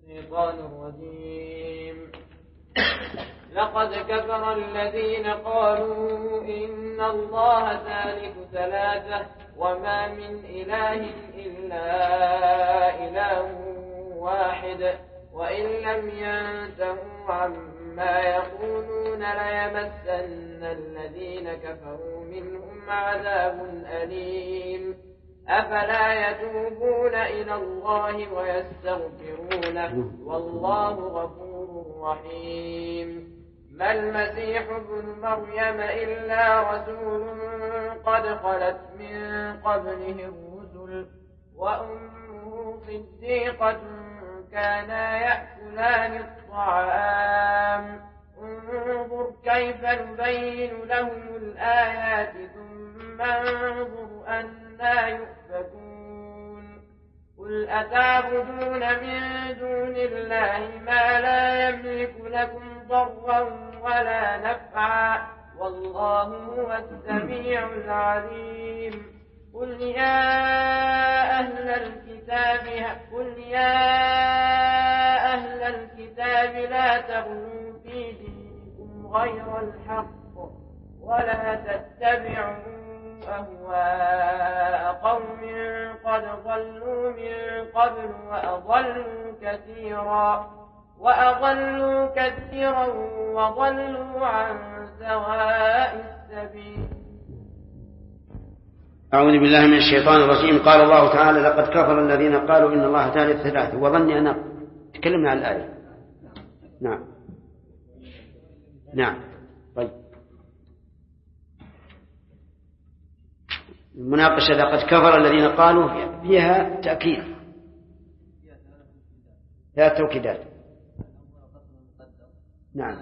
الشيطان الرجيم. لقد كفر الذين قالوا إن الله ثالث ثلاثة وما من إله إلا إله واحد وإن لم ينتهوا عما يقولون ليمسن الذين كفروا منهم عذاب أليم. أفلا يتوبون إلى الله ويستغفرونه والله غفور رحيم. ما المسيح ابن مريم إلا رسول قد خلت من قبله الرسل وأمه صديقة كانا يأكلان الطعام انظر كيف نبين لهم الآيات ثم انظر أنا يؤفكون. قل أتعبدون من دون الله ما لا يملك لكم ضرا ولا نفعا والله هو السميع العليم. قل يا أهل الكتاب لا تغلوا في دينكم غير الحق ولا تتبعوا أهواء قوم قد ضلوا من قبل وأضلوا كثيرا وضلوا عن سواء السبيل. أعوذ بالله من الشيطان الرجيم. قال الله تعالى لقد كفر الذين قالوا إن الله ثالث ثلاثة وظني أنا تكلمنا عن الآية. نعم طيب. المناقشة لقد كفر الذين قالوا فيها تأكيد ثلاث توكيدات. نعم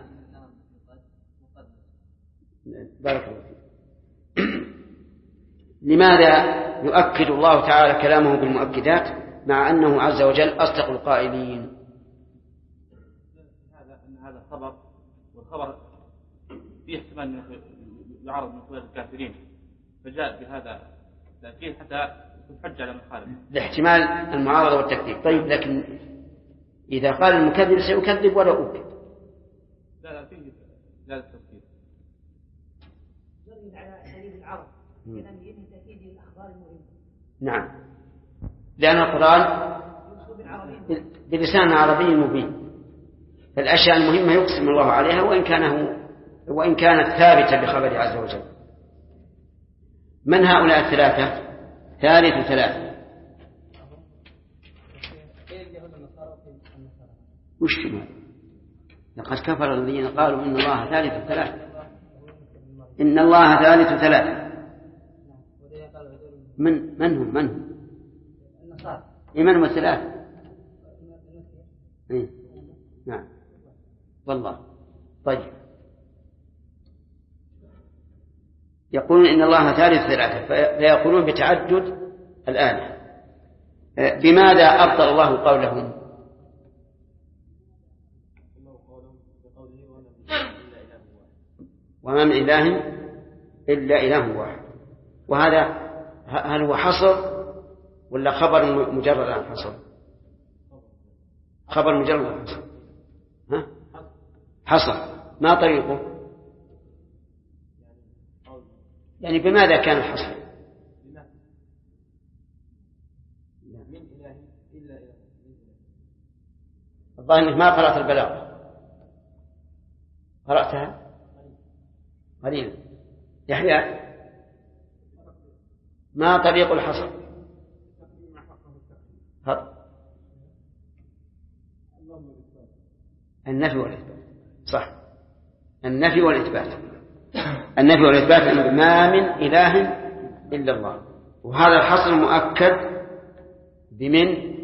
بارك الله فيك. لماذا يؤكد الله تعالى كلامه بالمؤكدات مع أنه عز وجل أصدق القائلين؟ هذا خبر والخبر فيه احتمال يعرض من قبل الكافرين فجاء بهذا التأكيد حتى تحج على مخالف لاحتمال المعارضة والتكذيب. طيب لكن إذا قال المكذب سيكذب ولا أكد؟ لا فيه لا التفكير يدل على دليل العرب كلام يهم تأكيد الأخبار المهمة. نعم لأن القرآن بلسان عربي مبين فالأشياء المهمة يقسم الله عليها وإن كانت ثابتة بخبر عز وجل. من هؤلاء الثلاثة؟ ثالث ثلاثة. وش لقد كفر الذين قالوا إن الله ثالث ثلاثة. إن الله ثالث ثلاثة. من هم من الثلاثة؟ نعم والله. طيب يقولون إن الله ثالث ثلاثة فيقولون بتعدد الآلهة. بماذا أبطل الله قولهم؟ وما من إله إلا إله واحد. وهذا هل هو حصر ولا خبر مجرد عن حصر؟ خبر مجرد عن حصر. حصر ما طريقه؟ يعني بماذا كان الحصر؟ الظاهر أنك ما قرأت البلاغة. قرأتها قليلا. يحيى ما طريق الحصر؟ النفي والإثبات. صح النفي والإثبات. النفي والإثبات أن ما من إله إلا الله. وهذا الحصر مؤكد بمن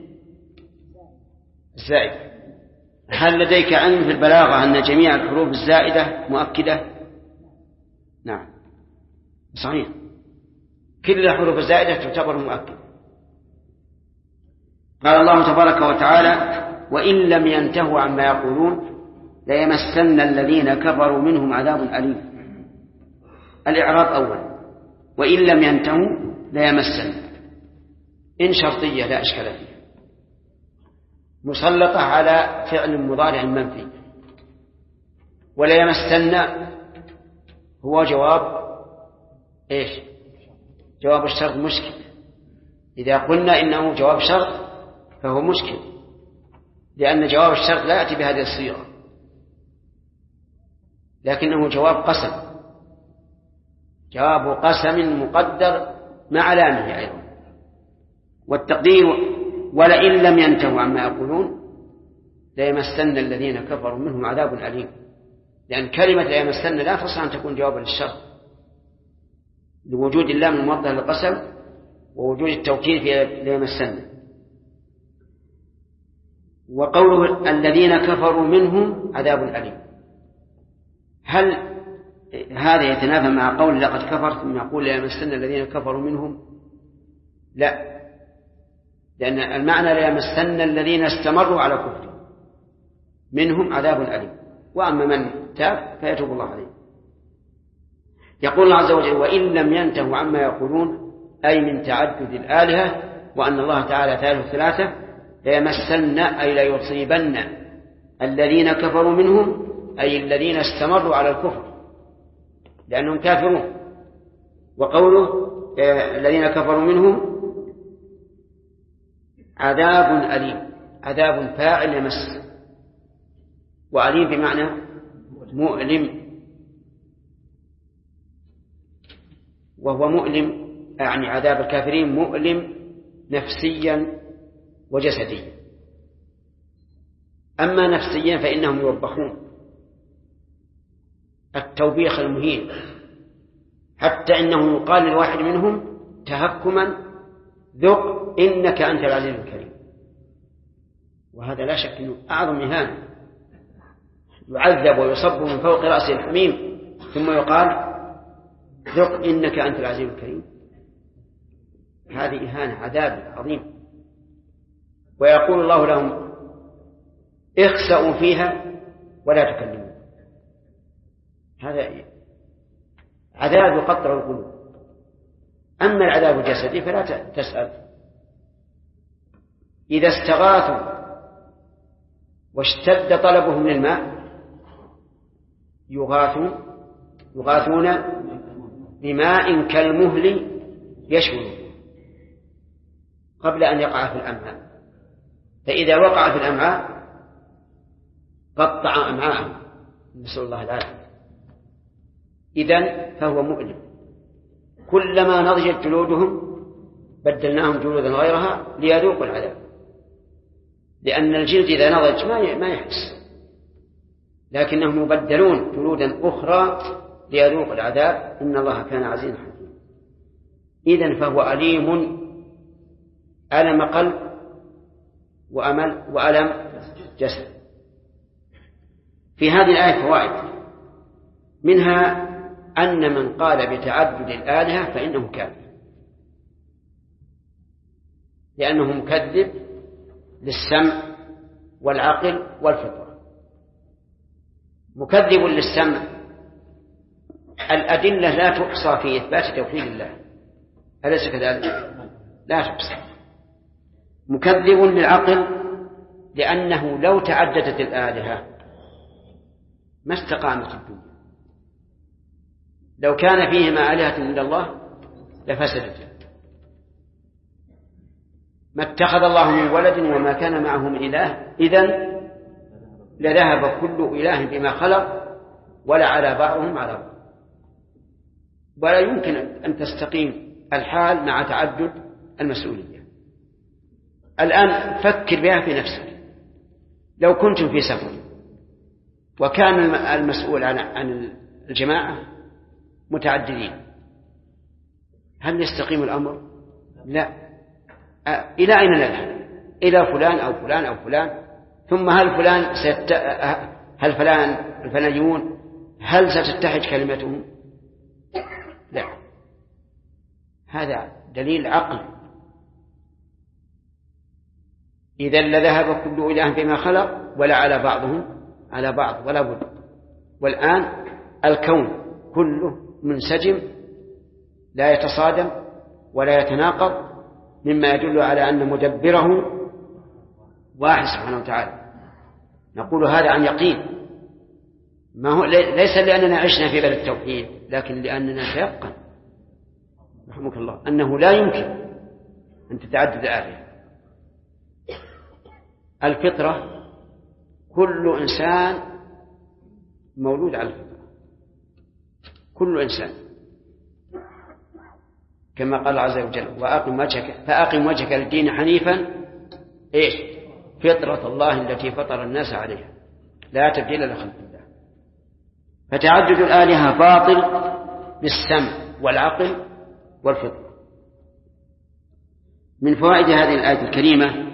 الزائد. هل لديك علم في البلاغة أن جميع الحروف الزائدة مؤكدة؟ نعم صحيح كل الحروف الزائدة تعتبر مؤكدة. قال الله تبارك وتعالى وإن لم ينتهوا عما يقولون ليمسن الذين كفروا منهم عذاب أليم. الإعراب أول وإن لم ينتهوا ليمسن إن شرطية لا إشكال فيها. مسلطة على فعل مضارع منفي. ولا يمسن هو جواب إيش؟ جواب الشرط مشكل. إذا قلنا إنه جواب شرط فهو مشكل، لأن جواب الشرط لا يأتي بهذه الصيغة، لكنه جواب قسم، جواب قسم مقدر مع لامه أيضا. والتقدير ولئن لم ينتهوا عما يقولون ليمسن الذين كفروا منهم عذاب أليم، لأن كلمة ليمسن لا تصح أن تكون جوابا للشرط لوجود اللام الموضح للقسم ووجود التوكيد في ليمسن. وقوله الذين كفروا منهم عذاب أليم، هل هذا يتنافى مع قول لقد كفرت ثم يقول ليمسن الذين كفروا منهم؟ لا، لأن المعنى ليمسن الذين استمروا على كفر منهم عذاب أليم، وأما من تاب فيتوب الله عليه. يقول الله عز وجل وإن لم ينتهوا عما يقولون، أي من تعدد الآلهة وأن الله تعالى ثالث ثلاثة، ليمسن أي ليصيبن الذين كفروا منهم، أي الذين استمروا على الكفر لأنهم كافرون. وقوله الذين كفروا منهم عذاب أليم، عذاب فاعل يمس، وأليم بمعنى مؤلم، وهو مؤلم يعني عذاب الكافرين مؤلم نفسيا وجسديا. أما نفسيا فإنهم يوبخون التوبيخ المهين، حتى إنه يقال للواحد منهم تهكما ذق إنك أنت العزيز الكريم، وهذا لا شك أنه أعظم إهانة، يعذب ويصب من فوق رأسه الحميم ثم يقال ذق إنك أنت العزيز الكريم، هذه إهانة عذاب عظيم. ويقول الله لهم اخسأوا فيها ولا تكلموا، هذا عذاب يقطع القلوب. أما العذاب الجسدي فلا تسأل، إذا استغاثوا واشتد طلبهم للماء يغاثون بماء كالمهل يشوي قبل أن يقع في الأمعاء، فإذا وقع في الأمعاء قطع أمعاءهم، نسأل الله العافية. إذن فهو مؤلم، كلما نضجت جلودهم بدلناهم جلودا غيرها ليذوقوا العذاب، لأن الجلد إذا نضج ما يحس، لكنهم يبدلون جلودا أخرى ليذوقوا العذاب، إن الله كان عزيزا حكيما. إذن فهو أليم، ألم قلب وألم جسد. في هذه الآية فوائد، منها أن من قال بتعدد الآلهة فإنه كافر، لأنه مكذب للسمع والعقل والفطرة. مكذب للسمع، الأدلة لا تحصى في إثبات توحيد الله، أليس كذلك؟ لا تحصى. مكذب للعقل، لأنه لو تعددت الآلهة ما استقامت الدنيا، لو كان فيهما آلهة إلا الله لفسدت، ما اتخذ الله من ولد وما كان معه من إله، إذن لذهب كل إله بما خلق ولا على بعضهم على بعض، ولا يمكن أن تستقيم الحال مع تعدد المسؤولية. الآن فكر بها في نفسك، لو كنتم في سفر وكان المسؤول عن الجماعة متعددين، هل يستقيم الأمر؟ لا. إلى أين نذهب؟ إلى فلان أو فلان أو فلان، ثم هل فلان الفلانيون هل ستتحد كلمتهم؟ لا. هذا دليل عقل. إذا لذهب كل إله بما خلق ولا على بعضهم على بعض ولا بد. والآن الكون كله منسجم لا يتصادم ولا يتناقض، مما يدل على أن مدبره واحد سبحانه وتعالى. نقول هذا عن يقين، ما هو ليس لأننا عشنا في بلد التوحيد، لكن لأننا تيقن رحمك الله أنه لا يمكن أن تتعدد الآلهة. الفطرة كل إنسان مولود على الفطرة، كل إنسان، كما قال الله عز وجل فأقم وجهك للدين حنيفا إيش؟ فطرة الله التي فطر الناس عليها لا تبديل لخلق الله. فتعدد الآلهة باطل بالسمع والعقل والفطرة. من فوائد هذه الآية الكريمة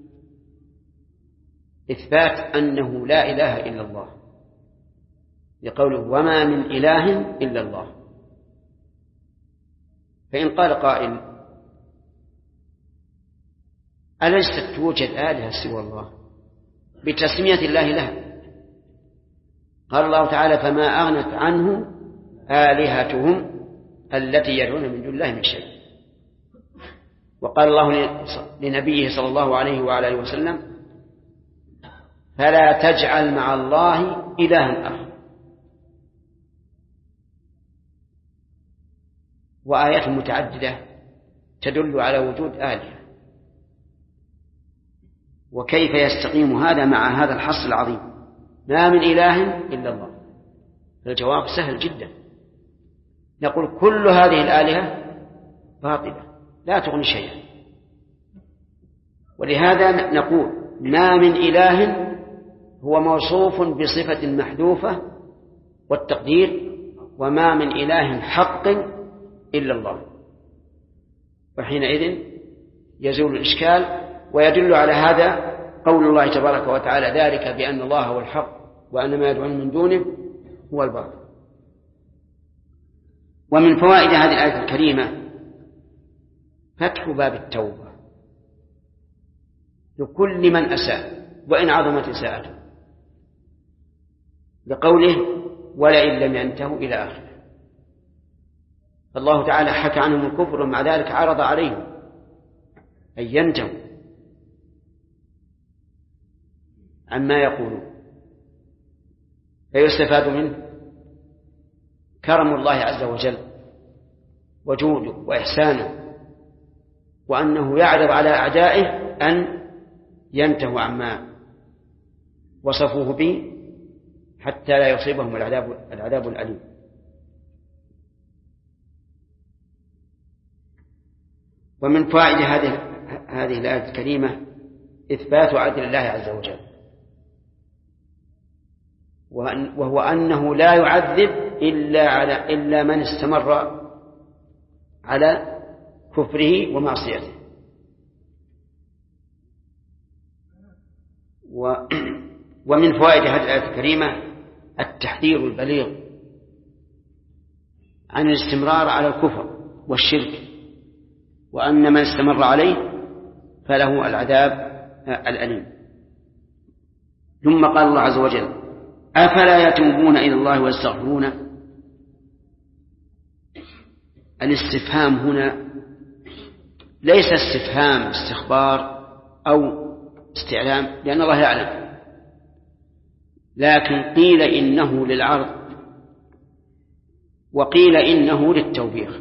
إثبات أنه لا إله إلا الله، لقوله وما من إله إلا الله. فإن قال قائل أليست توجد آلهة سوى الله بتسمية الله لها؟ قال الله تعالى فما أغنت عنه آلهتهم التي يدعون من دون الله من شيء. وقال الله لنبيه صلى الله عليه وعلى آله وسلم فلا تجعل مع الله إلها آخر. وآيات متعددة تدل على وجود آلهة. وكيف يستقيم هذا مع هذا الحصر العظيم ما من إله إلا الله؟ الجواب سهل جدا، نقول كل هذه الآلهة باطلة لا تغني شيئا. ولهذا نقول ما من إله هو موصوف بصفة محذوفة والتقدير وما من إله حق إلا الله. وحينئذ يزول الإشكال. ويدل على هذا قول الله تبارك وتعالى ذلك بأن الله هو الحق وأن ما يدعون من دونه هو الباطل. ومن فوائد هذه الآية الكريمة فتح باب التوبة لكل من أساء وإن عظمت إساءته، لقوله ولئن لم ينتهوا إلى آخره. فالله تعالى حكى عنهم الكفر ومع ذلك عرض عليهم أن ينتهوا عما يقولون. فيستفاد منه كرم الله عز وجل وجوده وإحسانه، وأنه يعرض على أعدائه أن ينتهوا عما وصفوه به حتى لا يصيبهم العذاب الأليم. ومن فوائد هذه الآية الكريمة إثبات عدل الله عز وجل، وهو أنه لا يعذب إلا من استمر على كفره ومعصيته. ومن فوائد هذه الآية الكريمة التحذير البليغ عن الاستمرار على الكفر والشرك، وأن من استمر عليه فله العذاب الأليم. ثم قال الله عز وجل أفلا يتوبون إلى الله ويستغفرونه. الاستفهام هنا ليس استفهام استخبار أو استعلام لأن الله يعلم، لكن قيل إنه للعرض وقيل إنه للتوبيخ.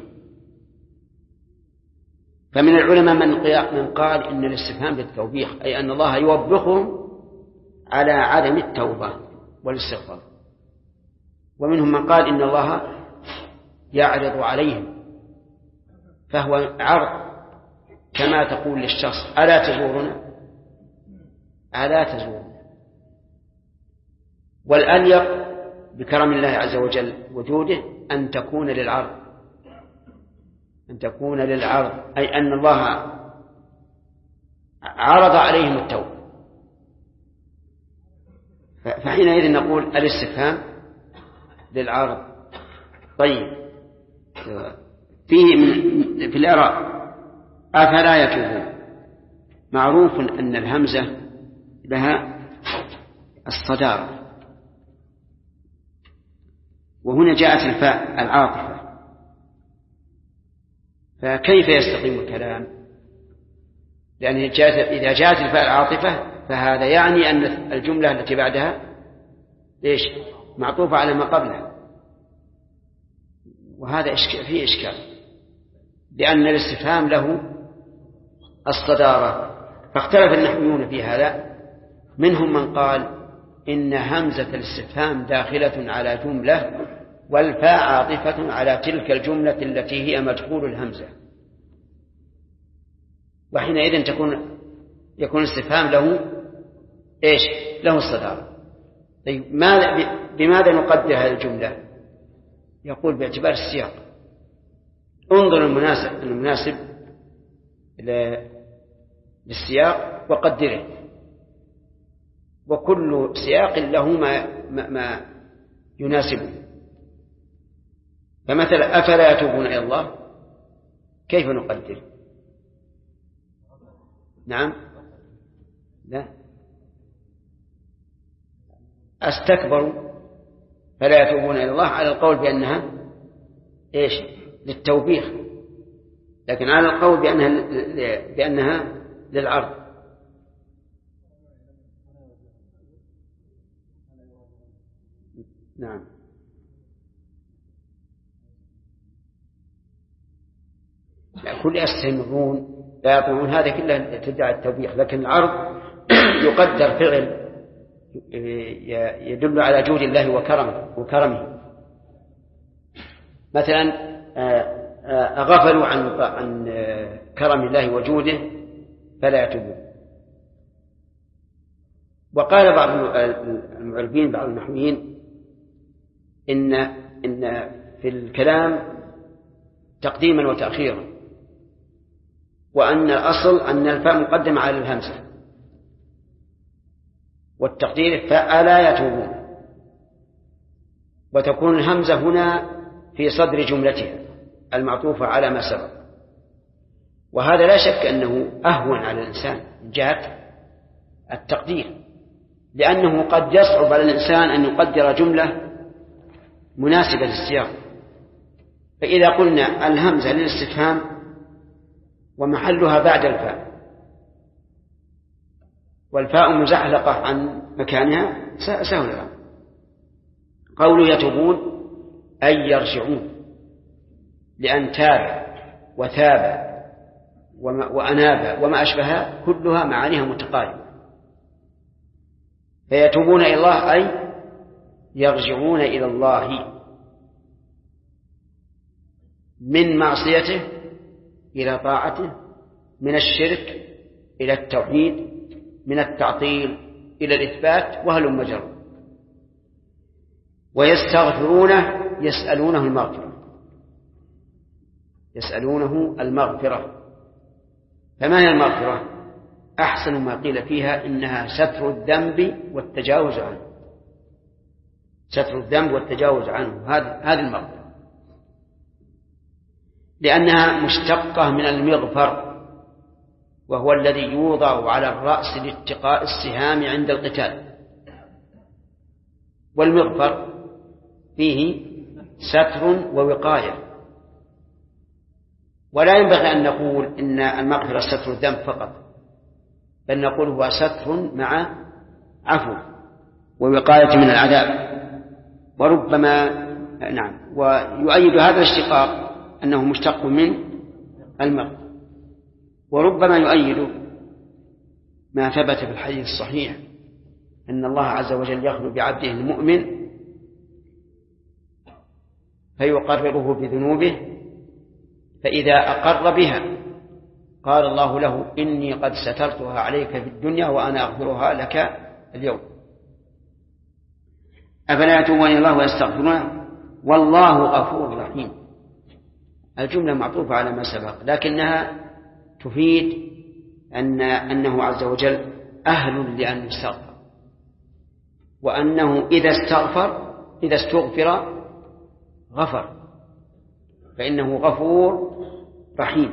فمن العلماء من قال إن الاستفهام للتوبيخ أي أن الله يوبخهم على عدم التوبة والاستغفار، ومنهم من قال إن الله يعرض عليهم، فهو عرض كما تقول للشخص ألا تزورنا ألا تزورنا. والأليق بكرم الله عز وجل وجوده أن تكون للعرض، أي أن الله عرض عليهم التوبة. فحينئذ نقول الاستفهام للعرض. طيب فيه في الإعراب أفلا يتوبون. معروف أن الهمزة لها الصدارة، وهنا جاءت الفاء العاطفة، فكيف يستقيم الكلام؟ لأن إذا جاءت الفاء العاطفة فهذا يعني أن الجملة التي بعدها إيش؟ معطوفة على ما قبلها، وهذا فيه إشكال، لأن الاستفهام له الصدارة. فاختلف النحويون في هذا، منهم من قال إن همزة الاستفهام داخلة على جملة والفاء عاطفة على تلك الجملة التي هي مدخول الهمزة، وحينئذ يكون الاستفهام له إيش؟ له الصدارة. طيب بماذا نقدر هذه الجملة؟ يقول باعتبار السياق. انظر المناسب للسياق وقدره، وكل سياق له ما يناسبه. فمثلا أفلا يتوبون إلى الله، كيف نقدر؟ نعم، لا، استكبروا فلا يتوبون إلى الله على القول بأنها إيش؟ للتوبيخ، لكن على القول بأنها للعرض. نعم، كل يستمرون لا يطمعون، هذا كله تدعي التوبيخ، لكن العرض يقدر فعل يدل على جود الله وكرمه. مثلا غفلوا عن كرم الله وجوده فلا يتوبون. وقال بعض المعربين، بعض النحويين، إن في الكلام تقديما وتأخيرا، وأن الأصل أن الفاء مقدمة على الهمزة، والتقدير فألا يتوبون، وتكون الهمزة هنا في صدر جملتها المعطوفة على ما سبق. وهذا لا شك أنه أهون على الإنسان من جهة التقدير، لأنه قد يصعب على الإنسان أن يقدر جملة مناسبة للسياق. فإذا قلنا الهمزة للاستفهام ومحلها بعد الفاء، والفاء مزحلقة عن مكانها، سهل الأمر. قولوا يتوبون أي يرجعون، لأن تاب وثاب وأناب وما أشبهها كلها معانيها متقاربة. فيتوبون إلى الله أي يرجعون إلى الله من معصيته إلى طاعته، من الشرك إلى التوحيد، من التعطيل إلى الإثبات، وهلم مجرى. ويستغفرونه يسألونه المغفرة. فما هي المغفرة؟ أحسن ما قيل فيها إنها ستر الذنب والتجاوز عنه. ستر الذنب والتجاوز عنه، هذه المغفرة، لأنها مشتقة من المغفر، وهو الذي يوضع على الرأس لاتقاء السهام عند القتال. والمغفر فيه ستر ووقاية، ولا ينبغي أن نقول إن المغفرة ستر الذنب فقط، بل نقول هو ستر مع عفو ووقاية من العذاب. وربما ويؤيد هذا الاشتقاق أنه مشتق من المغفرة. وربما يؤيد ما ثبت في الحديث الصحيح أن الله عز وجل يخلو بعبده المؤمن فيقرره بذنوبه، فإذا أقر بها قال الله له إني قد سترتها عليك في الدنيا وأنا أغفرها لك اليوم. أفلا يتوبون إلى الله ويستغفرونه والله غفور رحيم. الجملة معطوفة على ما سبق، لكنها تفيد أنه عز وجل أهل لأن يستغفر، وأنه إذا استغفر غفر، فإنه غفور رحيم.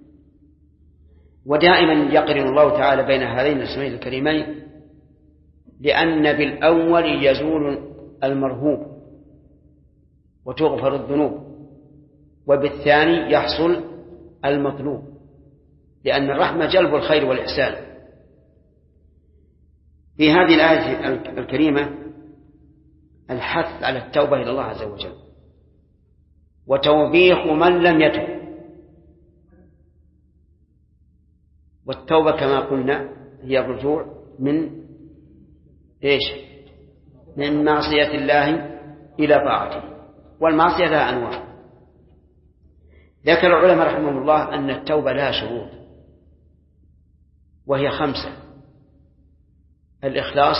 ودائما يقرن الله تعالى بين هذين الاسمين الكريمين، لأن بالأول يزول المرهوب وتغفر الذنوب، وبالثاني يحصل المطلوب، لأن الرحمة جلب الخير والإحسان. في هذه الآية الكريمة الحث على التوبة إلى الله عز وجل وتوبيخ من لم يتب. والتوبة كما قلنا هي الرجوع من من معصية الله إلى طاعته، والمعصية لها أنواع. ذكر العلماء رحمهم الله أن التوبة لها شروط وهي 5: الإخلاص،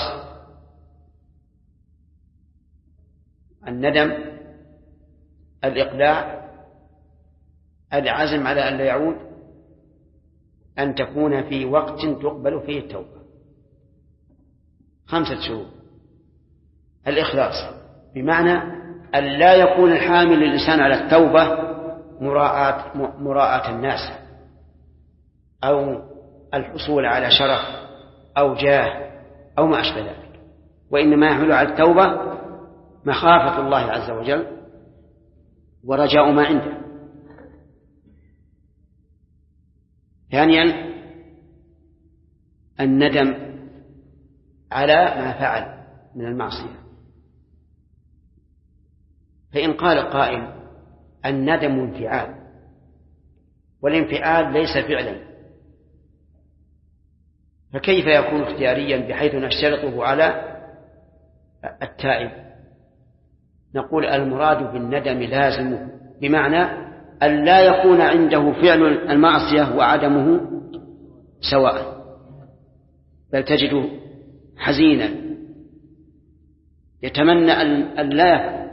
الندم، الإقلاع، العزم على أن لا يعود، أن تكون في وقت تقبل فيه التوبة. 5 شروط. الإخلاص بمعنى أن لا يكون الحامل الإنسان على التوبة مراءة الناس أو الحصول على شرف أو جاه أو ما أشبه ذلك، وإنما يحمل على التوبة مخافة الله عز وجل ورجاء ما عنده. ثانيا الندم على ما فعل من المعصية. فإن قال قائل الندم انفعال، والانفعال ليس فعلا، فكيف يكون اختياريا بحيث نشترطه على التائب؟ نقول المراد بالندم لازم، بمعنى أن لا يكون عنده فعل المعصية وعدمه سواء، بل تجده حزينا يتمنى أن لا يفعل.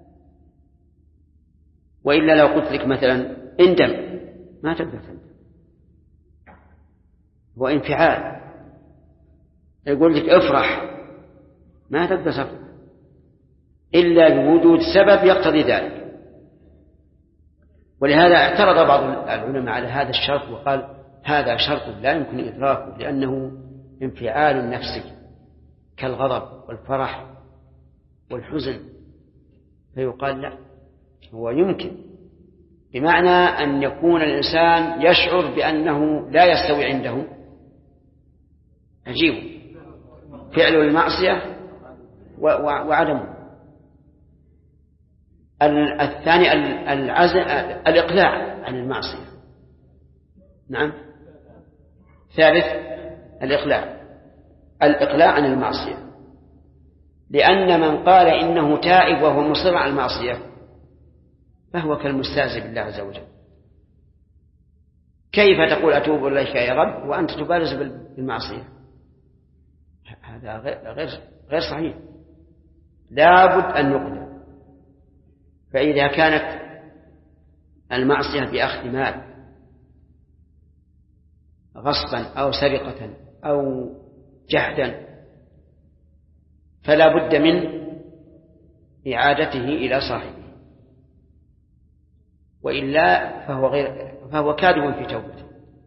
وإلا لو قلت لك مثلا اندم ما تقدر تندم، هو انفعال. يقول لك افرح ما تقدر تفرح إلا بوجود سبب يقتضي ذلك. ولهذا اعترض بعض العلماء على هذا الشرط وقال هذا شرط لا يمكن إدراكه لأنه انفعال نفسي كالغضب والفرح والحزن. فيقال لا، هو يمكن، بمعنى أن يكون الإنسان يشعر بأنه لا يستوي عنده عجيب فعل المعصية وعدمه. الثاني الإقلاع عن المعصية. نعم. ثالث الإقلاع عن المعصية، لأن من قال إنه تائب وهو مصر على المعصية فهو كالمستهزئ بالله عز وجل. كيف تقول أتوب إليك يا رب وأنت تبارز بالمعصية؟ هذا غير صحيح. لابد أن يقلع. فإذا كانت المعصية بأخذ مال غصبا أو سرقة أو جحدا فلا بد من إعادته إلى صاحبه، وإلا فهو كاذب في توبته.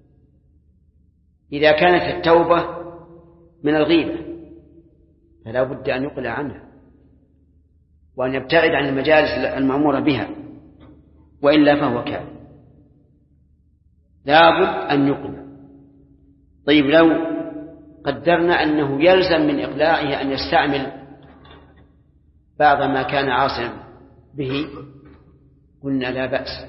إذا كانت التوبة من الغيبة فلا بد أن يقلع عنها وأن يبتعد عن المجالس المأمورة بها، وإلا فهو كاذب. لابد أن يقلع. طيب لو قدرنا أنه يلزم من إقلاعه أن يستعمل بعض ما كان عاصما به، قلنا لا بأس.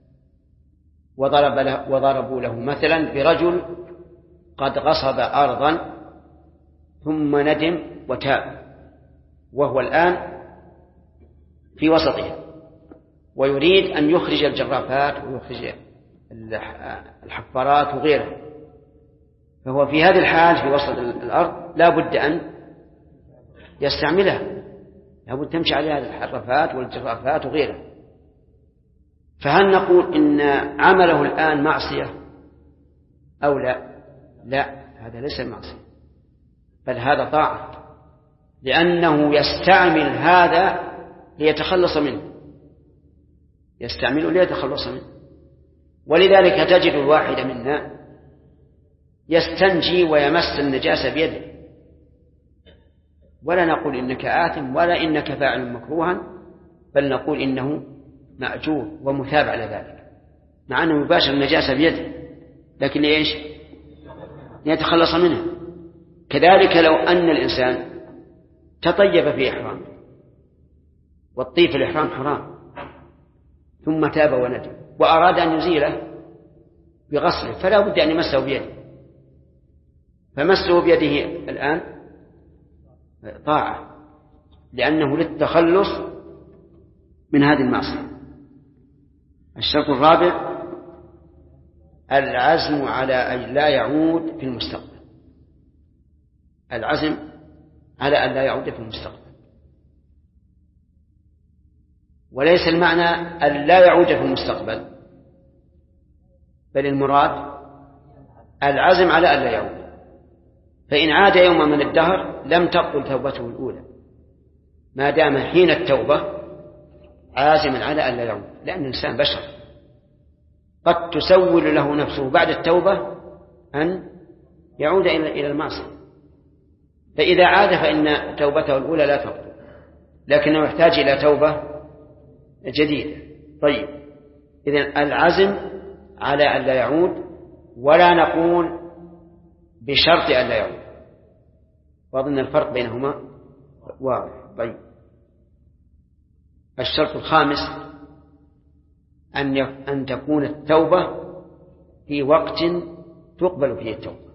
وضربوا له مثلا برجل قد غصب أرضا ثم ندم وتاب وهو الآن في وسطها ويريد أن يخرج الجرافات ويخرج الحفارات وغيرها، فهو في هذه الحال في وسط الأرض لا بد أن يستعملها، لا بد تمشي عليها الحرفات والجرافات وغيرها. فهل نقول إن عمله الآن معصية أو لا؟ لا، هذا ليس معصية، بل هذا طاعة، لأنه يستعمل هذا ليتخلص منه، يستعمله ليتخلص منه. ولذلك تجد الواحد منا يستنجي ويمس النجاسة بيده، ولا نقول إنك آثم ولا إنك فاعل مكروها، بل نقول إنه مأجور ومثاب على ذلك، مع أنه يباشر النجاسة بيده، لكن إيش؟ يتخلص منها. كذلك لو أن الإنسان تطيب في إحرامه، والطيب في الإحرام حرام، ثم تاب وندم وأراد أن يزيله بغسله، فلا بد أن يمسه بيده، فمسه بيده الآن طاعة، لأنه للتخلص من هذه المعصية. الشرط الرابع العزم على أن لا يعود في المستقبل، العزم على أن لا يعود في المستقبل، وليس المعنى أن لا يعود في المستقبل، بل المراد العزم على أن لا يعود. فإن عاد يوما من الدهر لم تقبل توبته الأولى، ما دام حين التوبة عازما على أن لا يعود، لأن الإنسان بشر قد تسول له نفسه بعد التوبة أن يعود إلى المعصية، فإذا عاد فإن توبته الأولى لا تقبل، لكنه يحتاج إلى توبة جديدة. طيب، إذن العزم على أن لا يعود، ولا نقول بشرط أن لا يعود، وأظن الفرق بينهما واضح. طيب، الشرط الخامس أن تكون التوبة في وقت تقبل فيه التوبة،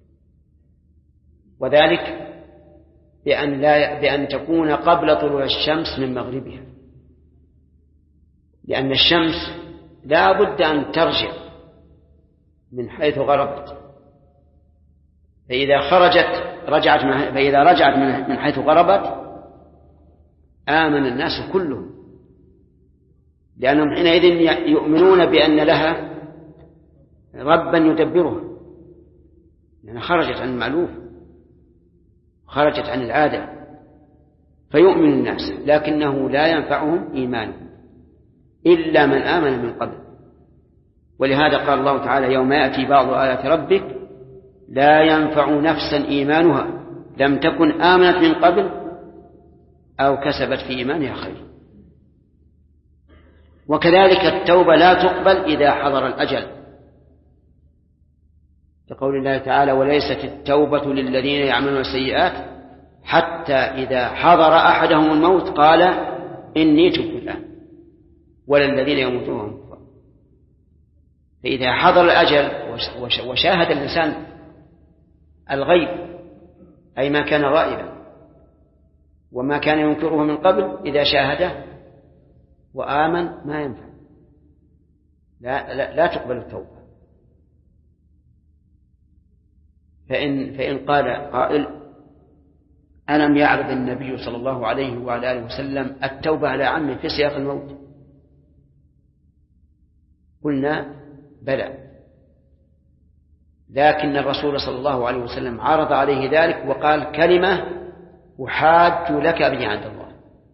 وذلك بأن تكون قبل طلوع الشمس من مغربها، لأن الشمس لا بد أن ترجع من حيث غربت، فإذا رجعت من حيث غربت آمن الناس كلهم، لأنهم حينئذ يؤمنون بأن لها ربا يدبرها، لأنها خرجت عن المألوف، خرجت عن العادة، فيؤمن الناس، لكنه لا ينفعهم إيمانهم إلا من آمن من قبل. ولهذا قال الله تعالى: يوم يأتي بعض آيات ربك لا ينفع نفسا إيمانها لم تكن آمنت من قبل أو كسبت في إيمانها خير. وكذلك التوبة لا تقبل إذا حضر الأجل، كقول الله تعالى: وليست التوبة للذين يعملون السيئات حتى إذا حضر أحدهم الموت قال إني تبت الآن، ولا الذين يموتون وهم كفار. فإذا حضر الأجل وشاهد الإنسان الغيب، أي ما كان غائبا وما كان ينكره من قبل، إذا شاهده وآمن ما ينفع، لا تقبل التوبة. فإن قال قائل: ألم يعرض النبي صلى الله عليه وعلى آله وسلم التوبة على عمه في سياق الموت؟ قلنا: بلى، لكن الرسول صلى الله عليه وسلم عرض عليه ذلك وقال: كلمة أحاج لك به عند الله،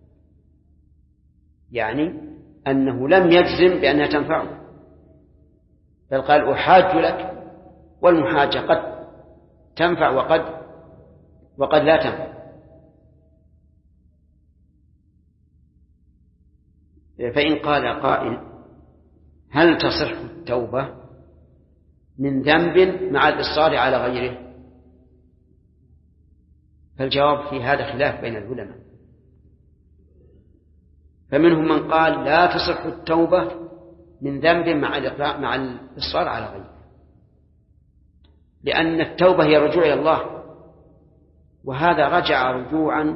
يعني أنه لم يجزم بأنها تنفعه، بل قال: أحاج لك، والمحاجة قد تنفع وقد لا تنفع. فإن قال قائل: هل تصح التوبة من ذنب مع الإصرار على غيره؟ فالجواب في هذا خلاف بين العلماء، فمنهم من قال لا تصح التوبة من ذنب مع الإصرار على غيره، لأن التوبة هي الرجوع إلى الله، وهذا رجع رجوعا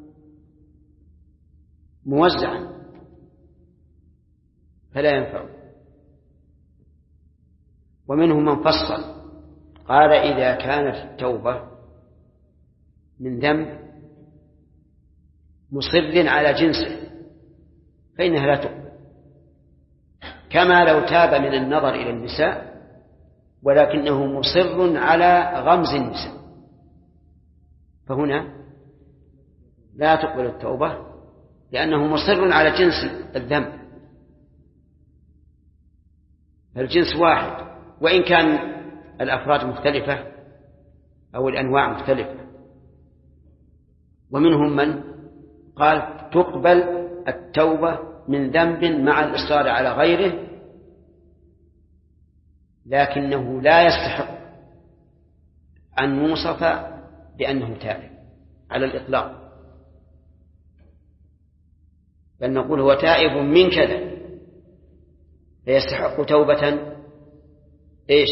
موزعا فلا ينفع. ومنهم من فصل قال: إذا كانت التوبة من ذنب مصر على جنسه فإنها لا تقبل، كما لو تاب من النظر إلى النساء ولكنه مصر على غمز النساء، فهنا لا تقبل التوبة لأنه مصر على جنس الذنب، فالجنس واحد وإن كان الأفراد مختلفة أو الأنواع مختلفة. ومنهم من قال تقبل التوبة من ذنب مع الإصرار على غيره، لكنه لا يستحق أن يوصف بأنه تائب على الإطلاق، بل نقول هو تائب من كذا، فيستحق توبة إيش؟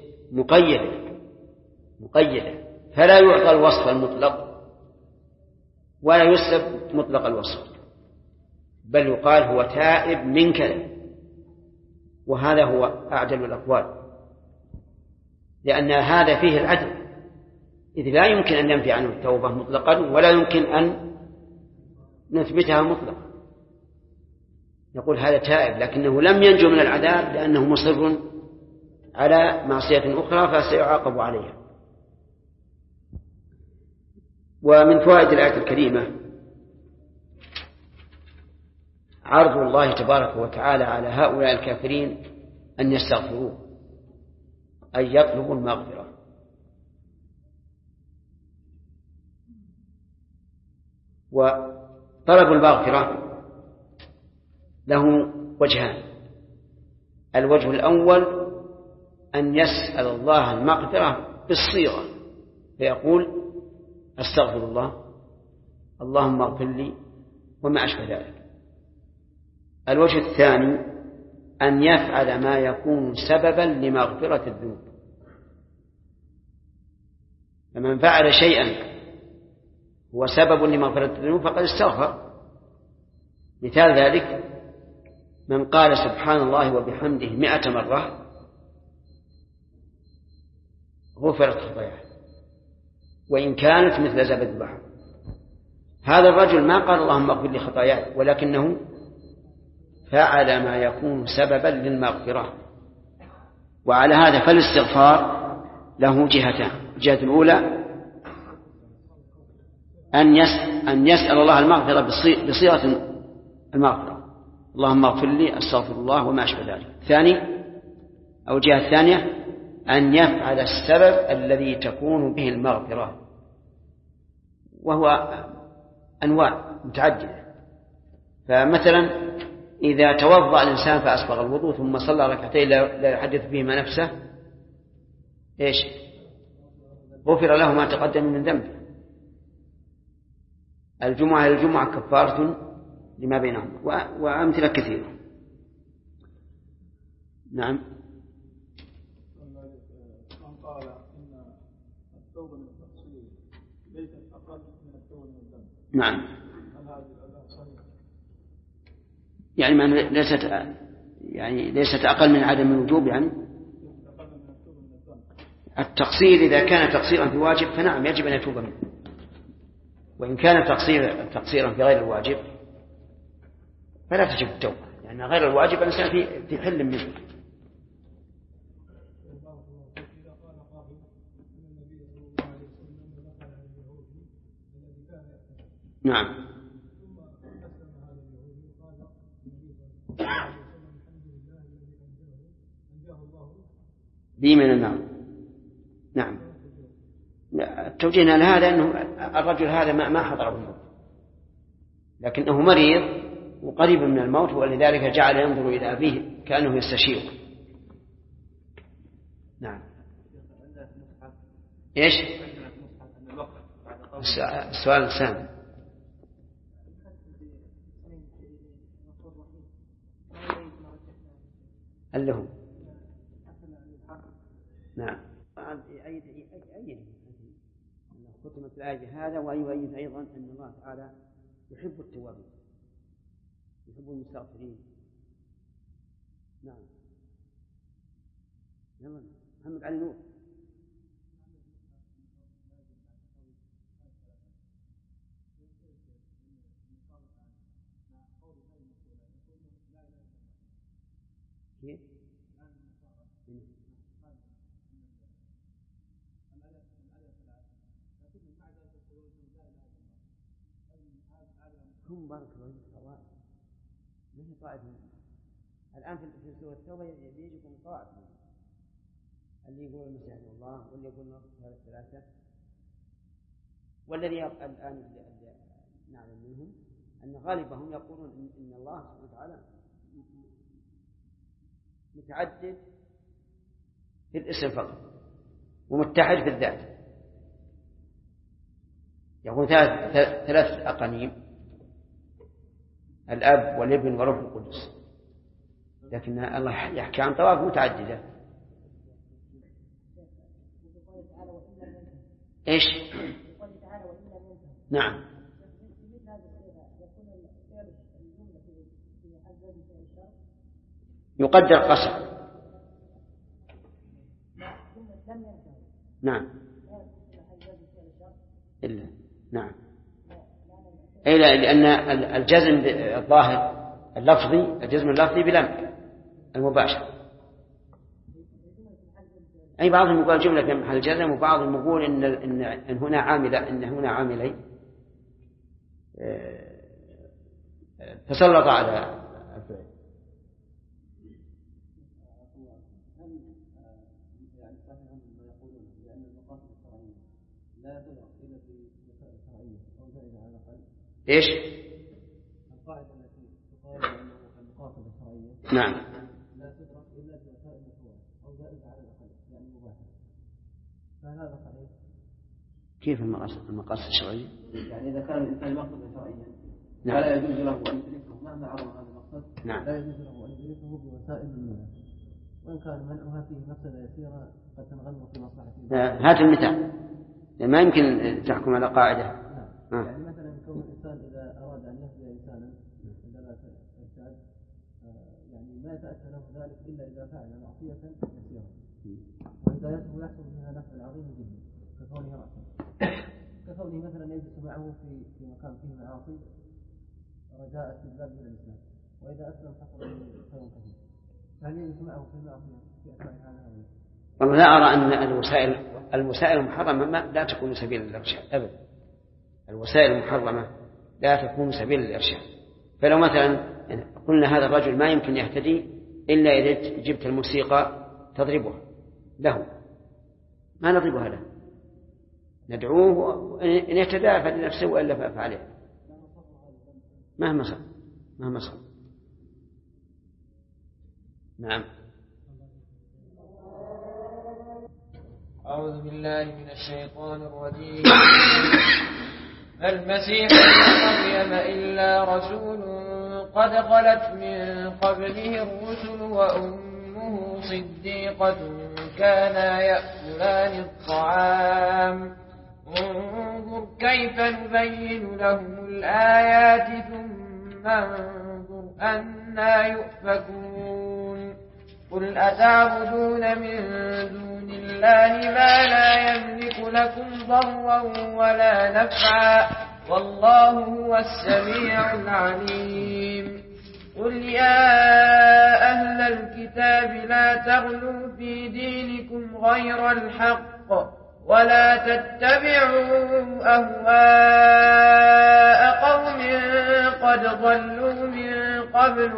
مقيدة، فلا يعطى الوصف المطلق ولا يسلب مطلق الوصف، بل يقال هو تائب من كذا، وهذا هو أعدل الأقوال، لأن هذا فيه العدل، إذ لا يمكن أن ننفي عنه التوبة مطلقا ولا يمكن أن نثبتها مطلقا. نقول هذا تائب لكنه لم ينجو من العذاب لأنه مصر على معصية أخرى فسيعاقب عليها. ومن فوائد الآية الكريمة عرض الله تبارك وتعالى على هؤلاء الكافرين أن يستغفروه، أي يطلبوا المغفرة. وطلب المغفرة له وجهان: الوجه الأول أن يسأل الله المغفرة بالصيغة، فيقول أستغفر الله، اللهم اغفر لي، وما أشبه ذلك. الوجه الثاني أن يفعل ما يكون سببا لمغفرة الذنوب، فمن فعل شيئا هو سبب لمغفرة الذنوب فقد استغفر. مثال ذلك من قال سبحان الله وبحمده 100 مرة غفرت خطاياه وإن كانت مثل زبد البحر. هذا الرجل ما قال اللهم اغفر لي خطاياي، ولكنه فعل ما يكون سببا للمغفرة. وعلى هذا فالاستغفار له جهتان: الجهة الأولى أن يسأل الله المغفرة بصيغة المغفرة، اللهم اغفر لي، أستغفر الله، وما أشبه ذلك. الجهة الثانية أن يفعل السبب الذي تكون به المغفرة، وهو أنواع متعددة. فمثلا إذا توضأ الإنسان فأسبغ الوضوء ثم صلى ركعتين لا يحدث بهما نفسه إيش؟ غفر له ما تقدم من ذنبه. الجمعة إلى الجمعة كفارة لما بينهم، وأمثلة كثيرة. نعم. من قال إن التوبة من التقصير ليست أقل من التوبة من الذنب. نعم. هل هذه الأداة صحيحة؟ يعني ليست أقل من عدم الوجوب، يعني التقصير إذا كان تقصيرا في واجب فنعم يجب أن يتوب منه، وإن كان تقصيرا في غير الواجب فلا تجب التوبة، لأن غير الواجب الإنسان في حل منه. نعم. بي من النار. نعم. توجيهنا لهذا أنه الرجل هذا ما حضره الموت، لكنه مريض وقريب من الموت، ولذلك جعل ينظر إلى أبيه كأنه يستشيره. نعم. إيش؟ السؤال الثاني. اللهم. نعم. أيد ختمت الآية بهذا، ويؤيد أيضا أن الله تعالى يحب التوابين، يحب المستغفرين. نعم. يلا محمد علي نور. كيف؟ هم بارك الله فيك طوائف، ما هي طائفة الآن في سورة التوبة يجيكم طائف، اللي يقول المسيح الله، واللي يقول هذا الثلاثة، والذي الآن نعلم منهم أن غالبهم يقولون إن الله سبحانه وتعالى متعدد في الاسم فقط ومتحد في الذات، يقول ثلاثة أقانيم، الأب والابن والروح القدس، لكن الله يحكي عن طوائف متعددة. إيش؟ نعم. يقدر قسم. نعم. إلا نعم. أي لأن الجزم الظاهر اللفظي، الجزم اللفظي بلم المباشر. أي بعضهم يقول جملة في محل الجزم، وبعضهم يقول إن هنا عاملة، إن هنا عاملين تسلط على الفعل. إيش؟ القاعدة التي تقال أنه المقاصد الشرعية نعم لا تدرك إلا بوسائل مشروعة أو زائدة على الأقل يعني مباحة، فهذا صحيح؟ كيف المقاصد الشرعية؟ يعني إذا كان الإنسان مقصدا شرعيا نعم. فلا يجوز له أن يدركه مهما عظم هذا المقصد. نعم. لا يجوز له أن يدركه بوسائل المنع، وإن كان منعها فيه مفسدة يسيرة قد تنغلق في مصلحته. هات المثال، ما يمكن تحكم على قاعدة. يعني مثلا كون الإنسان إذا أراد أن يهدي إنسانا عندما إرشاد يعني ما يتأتى له ذلك إلا إذا فعل معصية يسيرة، وهدايته يحصل بها نفع عظيم جدا ككونه رأسا، ككونه مثلا يجلس معه في مكان فيه معاصي رجاء استجلابه إلى الإسلام، وإذا أسلم حصل له خير كثير، فهل يجلس معه في معصية في أثناء هذا؟ والله لا أرى أن الوسائل المحرمة لا تكون سبيل للإرشاد أبدا. الوسائل المحرمة لا تكون سبيل للإرشاد. فلو مثلا قلنا هذا الرجل ما يمكن يهتدي إلا إذا جبت الموسيقى تضربها له، ما نضربها له، ندعوه إن يهتدى فلنفسه وإلا فعليه مهما صار. نعم. أعوذ بالله من الشيطان الرجيم. المسيح ابن مريم إلا رسول قد خلت من قبله الرسل وأمه صديقة كانا يأكلان الطعام انظر كيف نبين لهم الآيات ثم انظر أنى يؤفكون قل أتعبدون من دون الله ما لا يملك لكم ضرا ولا نفعا والله هو السميع العليم قل يا أهل الكتاب لا تغلوا في دينكم غير الحق ولا تتبعوا أهواء قوم قد ضلوا من قبل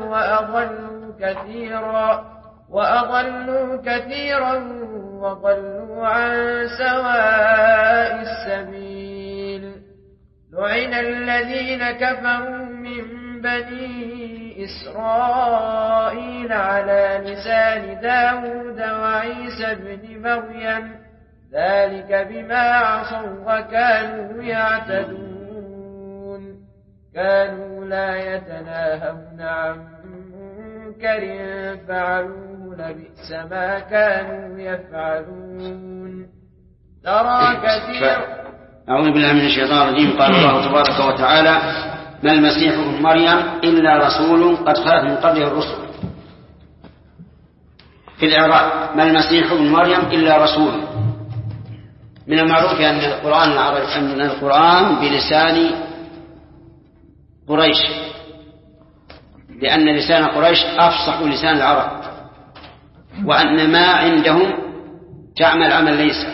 وأضلوا كثيرا وضلوا عن سواء السبيل لعن الذين كفروا من بني إسرائيل على لسان داود وعيسى بن مريم ذلك بما عصوا وكانوا يعتدون كانوا لا يتناهون عن منكر فعلوه لبئس ما كانوا يفعلون ترى كثير. أعوذ بالله من الشيطان الرجيم. قال الله تبارك وتعالى ما المسيح ابن مريم إلا رسول قد خلت من قبله الرسل. في الإعراب ما المسيح ابن مريم إلا رسول. من المعروف أن القرآن بلسان قريش، لأن لسان قريش أفصح لسان العرب، وأن ما عندهم تعمل عمل ليس،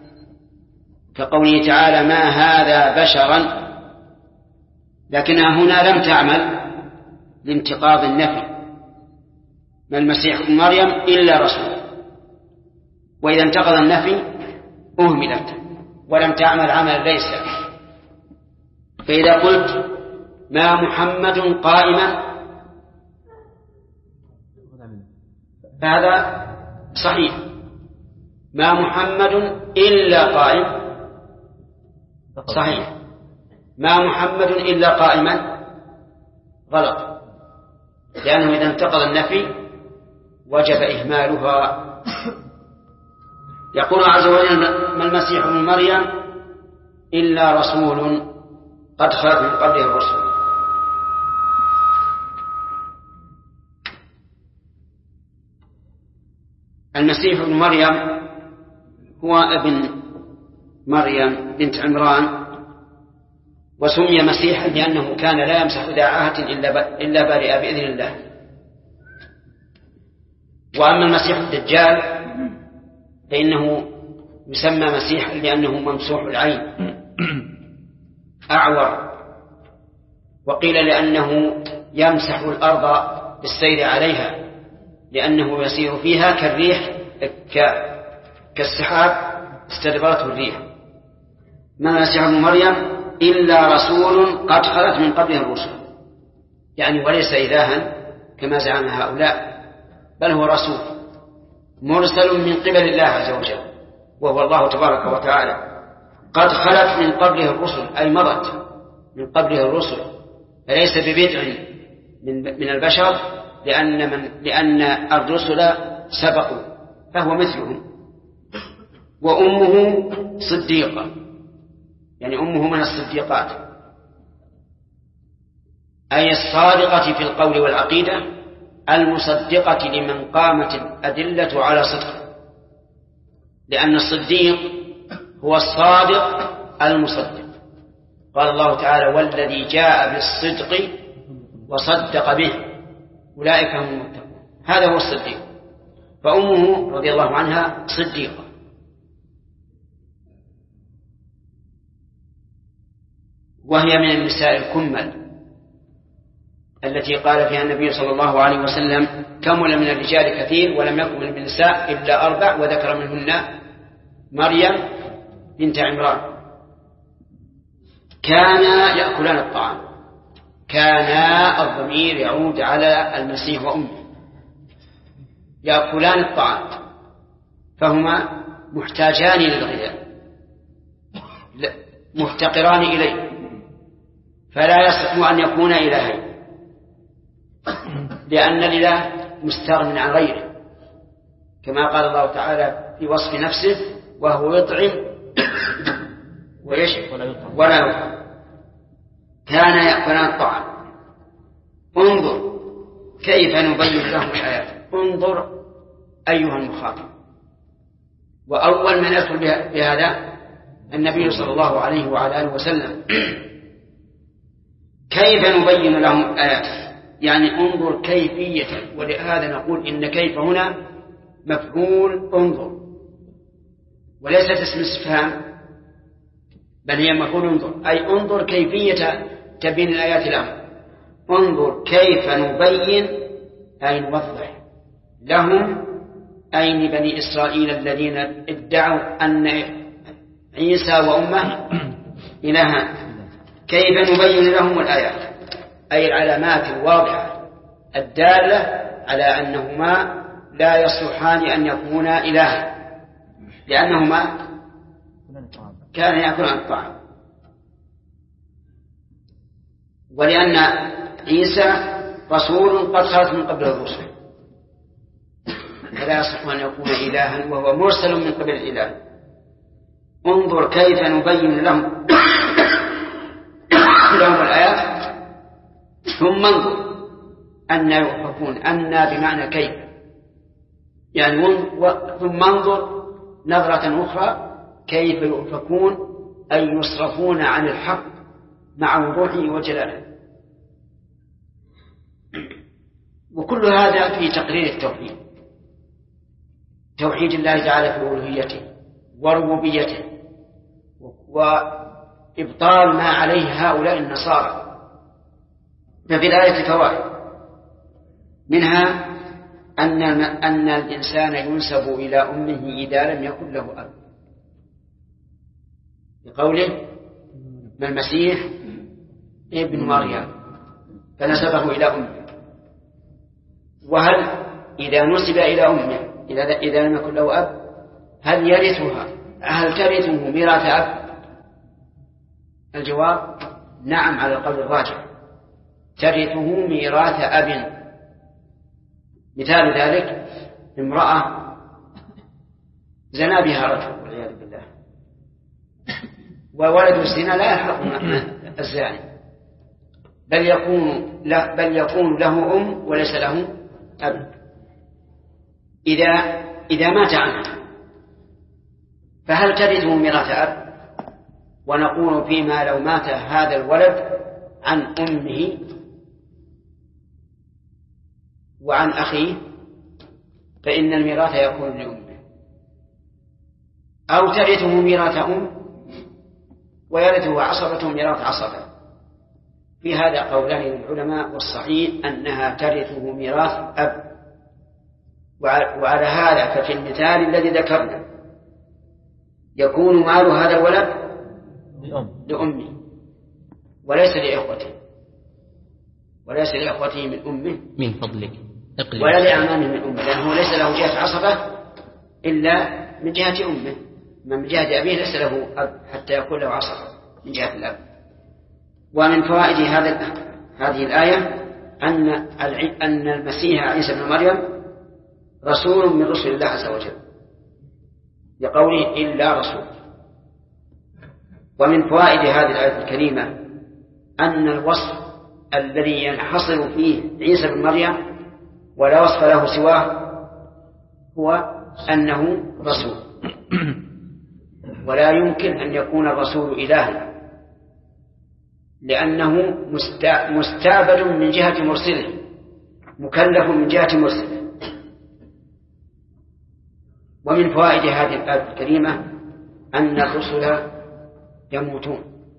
كقوله تعالى ما هذا بشرا، لكنها هنا لم تعمل لانتقاض النفي ما المسيح ابن مريم إلا رسول، وإذا انتقض النفي أهملت ولم تعمل عمل ليس. فإذا قلت ما محمد قائما فهذا صحيح، ما محمد إلا قائم صحيح، ما محمد إلا قائما غلط، لأنه إذا انتقض النفي وجب إهمالها. يقول عز وجل: ما المسيح ابن مريم إلا رسول قد خلت من قبله الرسل. المسيح ابن مريم هو ابن مريم بنت عمران، وسمي مسيحا لأنه كان لا يمسح ذا عاهة إلا برئ بإذن الله. وأما المسيح الدجال فإنه يسمى مسيحا لأنه ممسوح العين أعور، وقيل لأنه يمسح الأرض بالسير عليها لأنه يسير فيها كالريح كالسحاب استدبرته الريح. ما المسيح ابن مريم إلا رسول قد خلت من قبله الرسل، يعني وليس إلها كما زعم هؤلاء، بل هو رسول مرسل من قبل الله عز وجل، وهو الله تبارك وتعالى. قد خلت من قبله الرسل أي مضت من قبله الرسل، فليس ببدع من البشر، لأن الرسل سبقوا فهو مثلهم. وأمه صديقة، يعني أمه من الصديقات، أي الصادقة في القول والعقيدة، المصدقة لمن قامت الأدلة على صدقه، لأن الصديق هو الصادق المصدق. قال الله تعالى: والذي جاء بالصدق وصدق به أولئك هم المتقون. هذا هو الصديق. فأمه رضي الله عنها صديقة. وهي من النساء الكمل التي قال فيها النبي صلى الله عليه وسلم: كمل من الرجال كثير ولم يكمل من النساء إلا 4، وذكر منهن مريم بنت عمران. كانا يأكلان الطعام. كانا الضمير يعود على المسيح وأمه، يأكلان الطعام، فهما محتاجان للغذاء مفتقران إليه، فلا يصح أن يكون إلهين، لأن الإله مستغن عن غيره، كما قال الله تعالى في وصف نفسه: وهو يطعم ولا يطعم. كان يأكلان الطعام. انظر كيف نبين لهم الآيات. انظر أيها المخاطب. وأول من يدخل بهذا النبي صلى الله عليه وعلى آله وسلم. كيف نبين لهم الآيات، يعني انظر كيفية. ولهذا نقول إن كيف هنا مفعول انظر، وليست اسم استفهام، بل هي مفعول انظر، أي انظر كيفية تبين الآيات لهم. انظر كيف نبين أي نوضح لهم، أي لبني إسرائيل الذين ادعوا أن عيسى وأمه إلهان. كيف نبين لهم الآيات، أي العلامات الواضحة الدالة على أنهما لا يصلحان أن يكونا إلها، لأنهما كان يأكلان الطعام، ولأن عيسى رسول قد خلت من قبل الرسل، فلا يصح أن يكون إلها وهو مرسل من قبل الإله. انظر كيف نبين لهم الآيات، ثم انظر أن يؤفكون. أن بمعنى كيف، يعني ثم انظر نظرة أخرى كيف يؤفكون، أي يصرفون عن الحق مع وضوحه وجلاله. وكل هذا في تقرير التوحيد، توحيد الله تعالى في ألوهيته وربوبيته، وإبطال ما عليه هؤلاء النصارى. ففي الآية فوائد، منها أن الإنسان ينسب إلى أمه إذا لم يكن له أب، بقوله: ما المسيح ابن مريم، فنسبه إلى أمه. وهل إذا نسب إلى أمه إذا لم يكن له أب هل يرثها؟ هل ترثه ميراث أب؟ الجواب نعم على القول الراجح، ترثه ميراث أب. مثال ذلك امرأة زنا بها رجل والعياذ بالله، وولد الزنا لا يحق الزاني، بل يكون له أم وليس له أب إذا مات عنها، فهل ترثه ميراث أب؟ ونقول فيما لو مات هذا الولد عن أمه وعن أخيه فإن الميراث يكون لأمه، أو ترثه ميراث أم ويرثه عصبة ميراث عصبة. في هذا قولان للعلماء، والصحيح أنها ترثه ميراث أب. وعلى هذا ففي المثال الذي ذكرنا يكون مال هذا الولد لأمه وليس لإخوته من أمه من فضلك ولا لأعمامه من أمه، لأنه ليس له جهة عصبة إلا من جهة أمه، من جهة أبيه ليس له أب حتى يكون له عصبة من جهة الأب. ومن فوائد هذه الآية أن المسيح عيسى بن مريم رسول من رسل الله عز وجل، لقوله إلا رسول. ومن فوائد هذه الآية الكريمة أن الوصف الذي ينحصر فيه عيسى بن مريم ولا وصف له سواه هو أنه رسول، ولا يمكن أن يكون الرسول إلها، لأنه مستعبد من جهة مرسله، مكلف من جهة مرسله. ومن فوائد هذه الآية الكريمة أن الرسل يموتون،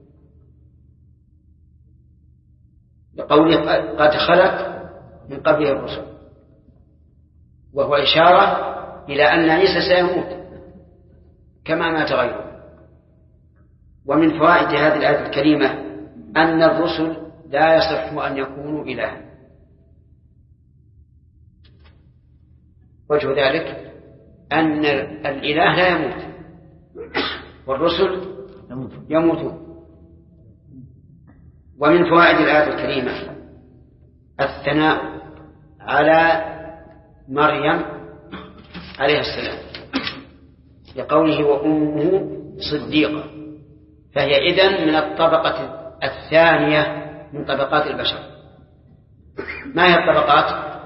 لقوله قد خلت من قبله الرسل، وهو إشارة إلى أن عيسى سيموت كما مات غيره. ومن فوائد هذه الآية الكريمة أن الرسل لا يصح أن يكونوا إلها. وجه ذلك أن الإله لا يموت والرسل يموتون. ومن فوائد الآية الكريمة الثناء على مريم عليه السلام، لقوله وأمه صديقة، فهي إذن من الطبقة الثانية من طبقات البشر. ما هي الطبقات؟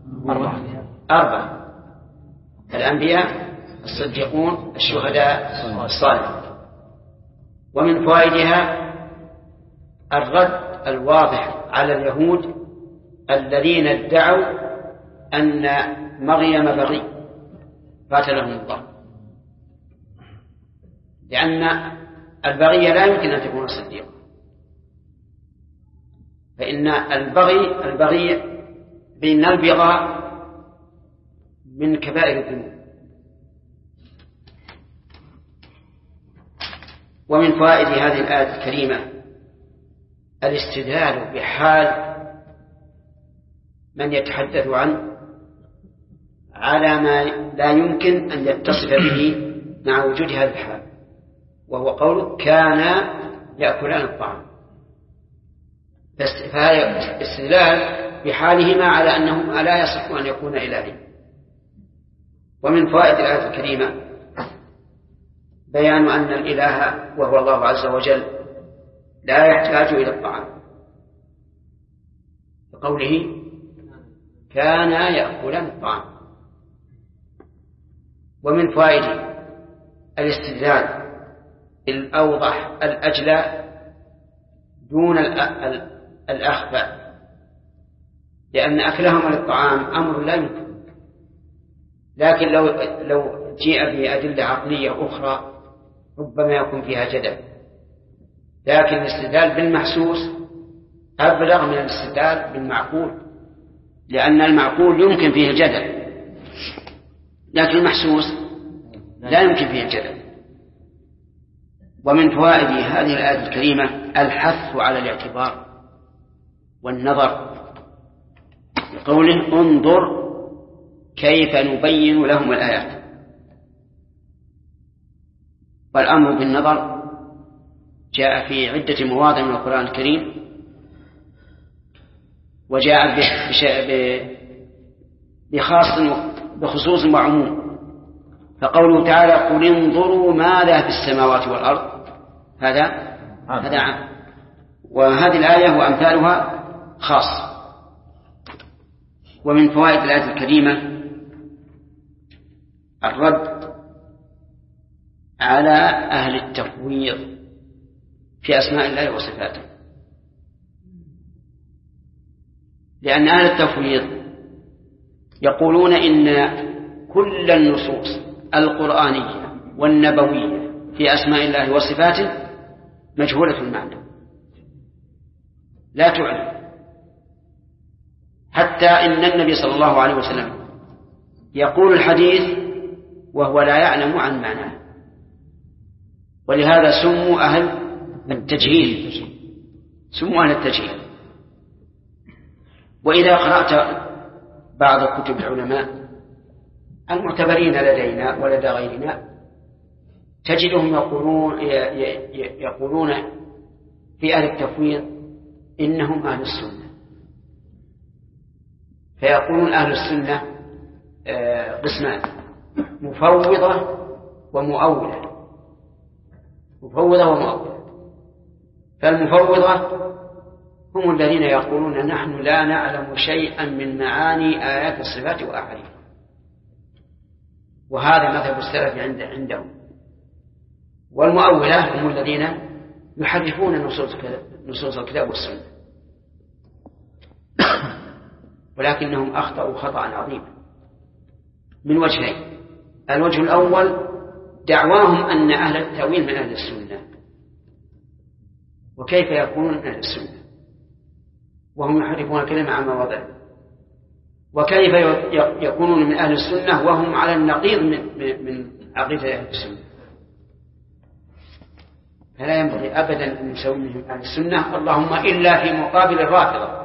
4: الأنبياء، الصديقون، الشهداء، الصالحون. ومن فوائدها الرد الواضح على اليهود الذين ادعوا أن مريم بغي قاتلهم الله، لأن البغي لا يمكن أن تكون صديقا، فإن البغي بأن البغاء من كبائر الذنوب. ومن فوائد هذه الآية الكريمة الاستدلال بحال من يتحدث عنه على ما لا يمكن أن يتصف به مع وجود هذا الحال، وهو قوله كان يأكلان الطعام، فهذا استدلال بحالهما على أنه لا يصح أن يكون إلهي. ومن فوائد الآية الكريمة بيان أن الإله وهو الله عز وجل لا يحتاج إلى الطعام، بقوله كان يأكلان الطعام. ومن فوائد الاستدلال الأوضح الأجلى دون الأخفى، لأن أكلهم للطعام أمر لا يمكن، لكن لو جيء بأدلة عقلية أخرى ربما يكون فيها جدل، لكن الاستدلال بالمحسوس أبلغ من الاستدلال بالمعقول، لأن المعقول يمكن فيه الجدل، لكن المحسوس لا يمكن فيه الجدل. ومن فوائد هذه الآية الكريمة الحث على الاعتبار والنظر، بقوله انظر كيف نبين لهم الآيات. والأمر بالنظر جاء في عدة مواضع من القرآن الكريم، وجاء بخصوص وعموم. فقوله تعالى قل انظروا ماذا في السماوات والأرض، هذا عام، وهذه الآية وأمثالها خاص. ومن فوائد الآية الكريمة الرد على أهل التفويض في أسماء الله وصفاته، لأن أهل التفويض يقولون إن كل النصوص القرآنية والنبوية في أسماء الله وصفاته مجهولة المعنى لا تعلم، حتى إن النبي صلى الله عليه وسلم يقول الحديث وهو لا يعلم عن معناه، ولهذا سموا أهل التجهيل، سموا أهل التجهيل. وإذا قرأت بعض كتب العلماء المعتبرين لدينا ولدى غيرنا تجدهم يقولون في أهل التفويض إنهم أهل السنة، فيقولون أهل السنة قسمان: مفوضة ومؤولة. فالمفوضة هم الذين يقولون نحن لا نعلم شيئا من معاني آيات الصفات وأحاديثها، وهذا مذهب السلف عندهم. والمؤولة هم الذين يحرفون نصوص الكتاب والسنة، ولكنهم أخطأوا خطأ عظيما من وجهين: الوجه الأول دعواهم أن أهل التأويل من أهل السنة، وكيف يكونون من أهل السنة وهم يحرفون الكلمة عن مواضعه؟ وكيف يكونون من أهل السنة وهم على النقيض من عقيدة أهل السنة؟ فلا ينبغي أبدا أن نسوي منهم أهل السنة، اللهم إلا في مقابل الرافضة.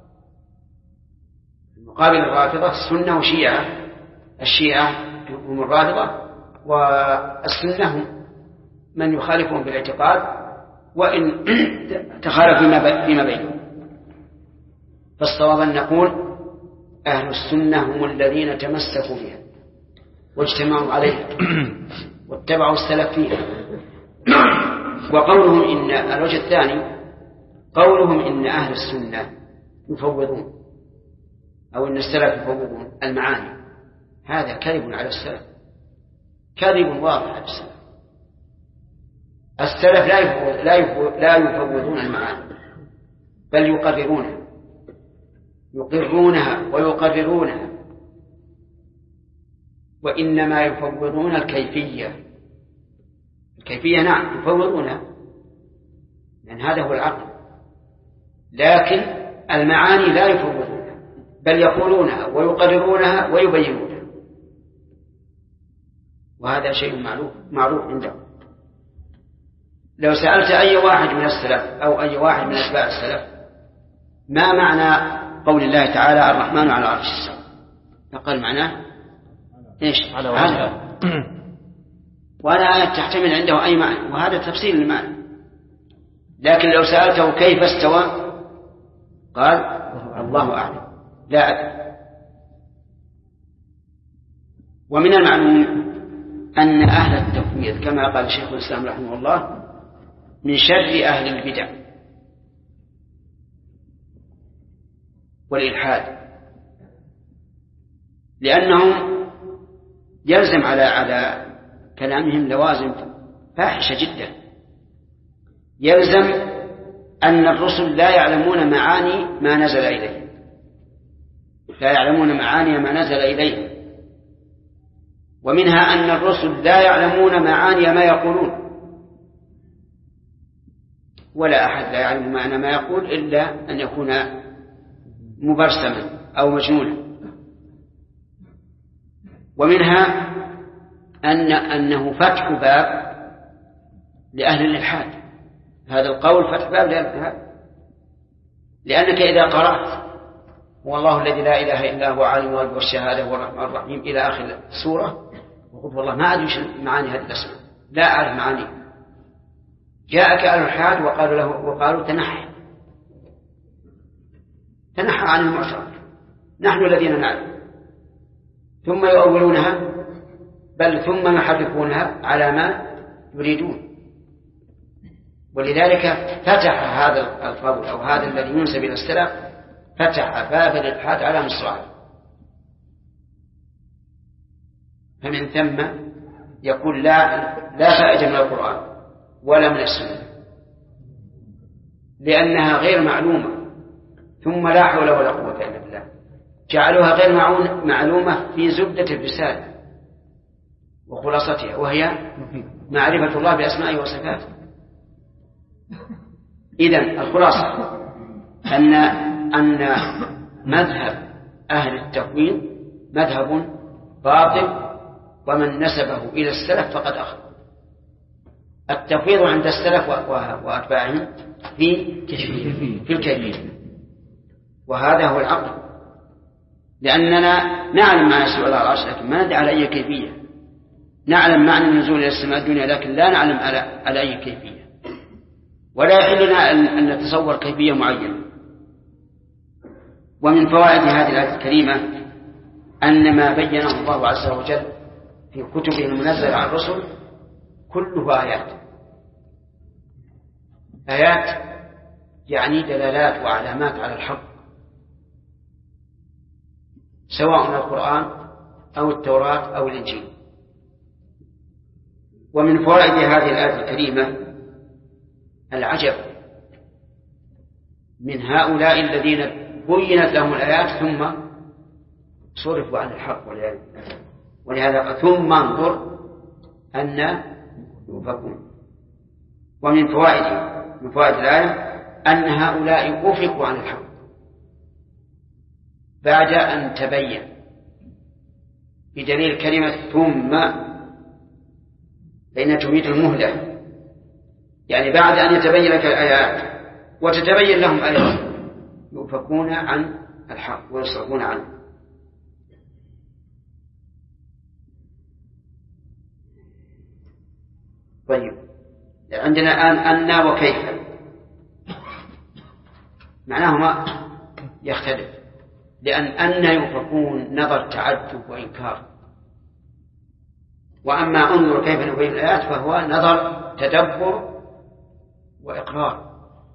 مقابل الرافضة السنة وشيعة، الشيعة هم الرافضة، والسنة هم من يخالفهم بالاعتقاد وإن تخالف فيما بينهم. فالصواب أن نقول أهل السنة هم الذين تمسكوا بها واجتمعوا عليها واتبعوا السلف فيها. وقولهم إن الوجه الثاني قولهم إن أهل السنة يفوضون أو إن السلف يفوضون المعاني، هذا كذب على السلف، كذب واضح على السلف. السلف لا يفوضون المعاني، بل يقرونها ويقررونها، وإنما يفوضون الكيفية. نعم يفوضونها، لأن هذا هو العقل، لكن المعاني لا يفوضونها، بل يقولونها ويقررونها ويبينونها، وهذا شيء معروف عندهم. لو سألت أي واحد من السلف أو أي واحد من أتباع السلف ما معنى قول الله تعالى الرحمن على العرش استوى، فقال معناه إيش؟ على ولا تحتمل عنده أي معنى، وهذا تفسير المعنى. لكن لو سألته كيف استوى قال الله أعلم، لا أدري. ومن المعلوم أن أهل التفويض كما قال شيخ الإسلام رحمه الله من شر أهل البدع والإلحاد، لأنهم يلزم على كلامهم لوازم فاحشة جدا. يلزم أن الرسل لا يعلمون معاني ما نزل إليهم، لا يعلمون معاني ما نزل إليهم، ومنها أن الرسل لا يعلمون معاني ما يقولون، ولا أحد لا يعلم معنى ما يقول إلا أن يكون مبرسما أو مجنونا. ومنها أنه فتح باب لأهل الإلحاد، هذا القول فتح باب لأهل الإلحاد، لأنك إذا قرأت هو الله الذي لا إله إلا هو عالم الغيب والشهادة هو الرحمن الرحيم إلى آخر السورة، وقلت والله ما أدري معاني هذه الأسماء، لا أعرف معاني، جاءك أهل الحاد وقالوا تنحى عن المعترك، نحن الذين نعلم، ثم يؤولونها بل ثم يحرفونها على ما يريدون. ولذلك فتح هذا القول أو هذا الذي ينسب إلى السلف فتح باب الإلحاد على مصراعيه. فمن ثم يقول لا فائدة من القرآن ولا من السنة لأنها غير معلومة، ثم لا حول ولا قوة إلا بالله، جعلوها غير معلومة في زبدة الرسالة وخلاصتها، وهي معرفة الله بأسمائه وصفاته. إذن الخلاصة أن مذهب أهل التكوين مذهب باطل، ومن نسبه إلى السلف فقد أخطأ. التفويض عند السلف وأتباعهم في الكيفية، وهذا هو العقل، لأننا نعلم ما يسوء الله العرش لكن ما ندري على أي كيفية. نعلم معنى النزول إلى السماء الدنيا لكن لا نعلم على أي كيفية، ولا يحلنا أن نتصور كيفية معينة. ومن فوائد هذه الآية الكريمة أن ما بينه الله عز وجل في كتبه المنزلة على الرسل كله آيات يعني دلالات وعلامات على الحق، سواء القرآن أو التوراة أو الإنجيل. ومن فوائد هذه الآية الكريمة العجب من هؤلاء الذين بينت لهم الآيات ثم صرفوا عن الحق، ولهذا ثم انظر أن يؤفكون. ومن فوائد الآية أن هؤلاء أفكوا عن الحق بعد أن تبين، بدليل كلمة ثم، فإنها تفيد المهلة، يعني بعد أن يتبين لك الآيات وتتبين لهم آيات يؤفكون عن الحق ويصرفون عنه. طيب، عندنا أن وكيف معناهما يختلف، لأن أن يؤفكون نظر تعجب وإنكار، وأما انظر كيف نبين الآيات فهو نظر تدبر وإقرار.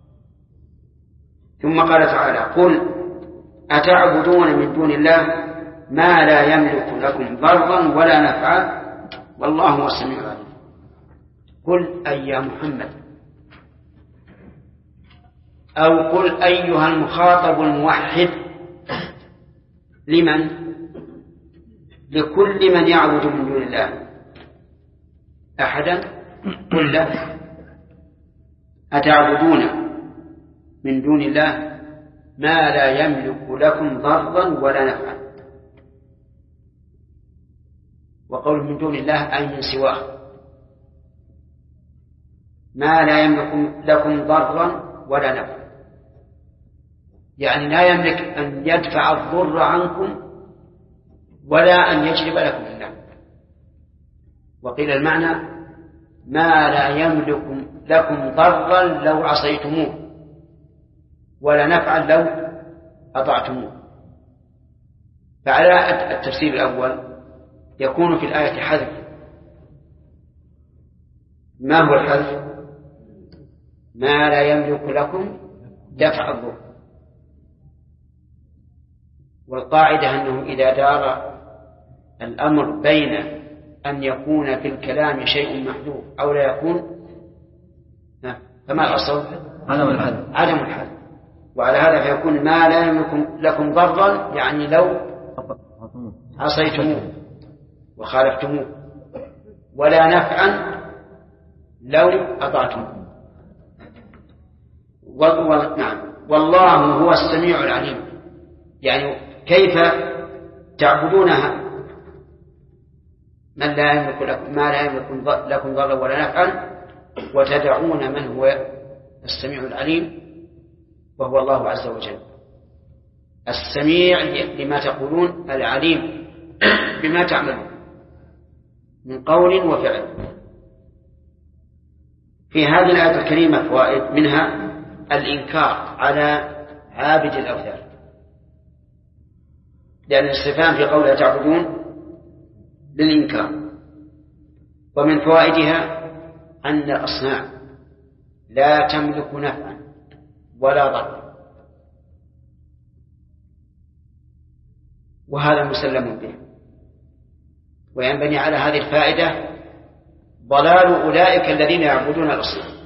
ثم قال تعالى قل أتعبدون من دون الله ما لا يملك لكم ضرا ولا نفعا والله هو السميع العليم. قل أي يا محمد، أو قل أيها المخاطب الموحد، لمن؟ لكل من يعبد من دون الله أحدا. قل له أتعبدون من دون الله ما لا يملك لكم ضرا ولا نفعا. وقول من دون الله أي من سواه، ما لا يملك لكم ضرا ولا نفعا، يعني لا يملك أن يدفع الضر عنكم ولا أن يجلب لكم النفع. وقيل المعنى ما لا يملك لكم ضرا لو عصيتموه ولا نفعا لو أطعتموه. فعلى التفسير الأول يكون في الآية حذف. ما هو الحذف؟ ما لا يملك لكم دفع الضر. والقاعدة أنه إذا دار الأمر بين أن يكون في الكلام شيء محذوف أو لا يكون، فما الأصل؟ عدم الحذف. وعلى هذا فيكون ما لا يملك لكم ضرا يعني لو عصيتموه وخالفتموه، ولا نفعا لو أطعتموه. نعم، والله هو السميع العليم. يعني كيف تعبدونها من لا يملك لكم ما لا يملك لكم ضرا ولا نفعا وتدعون من هو السميع العليم وهو الله عز وجل. السميع لما تقولون، العليم بما تعملون من قول وفعل. في هذه الآية الكريمة فوائد، منها الإنكار على عابد الأوثان، لأن الاستفهام في قولها تعبدون للإنكار. ومن فوائدها أن الأصنام لا تملك نفعا ولا ضرا، وهذا مسلم به. وينبني على هذه الفائدة ضلال أولئك الذين يعبدون الأصنام،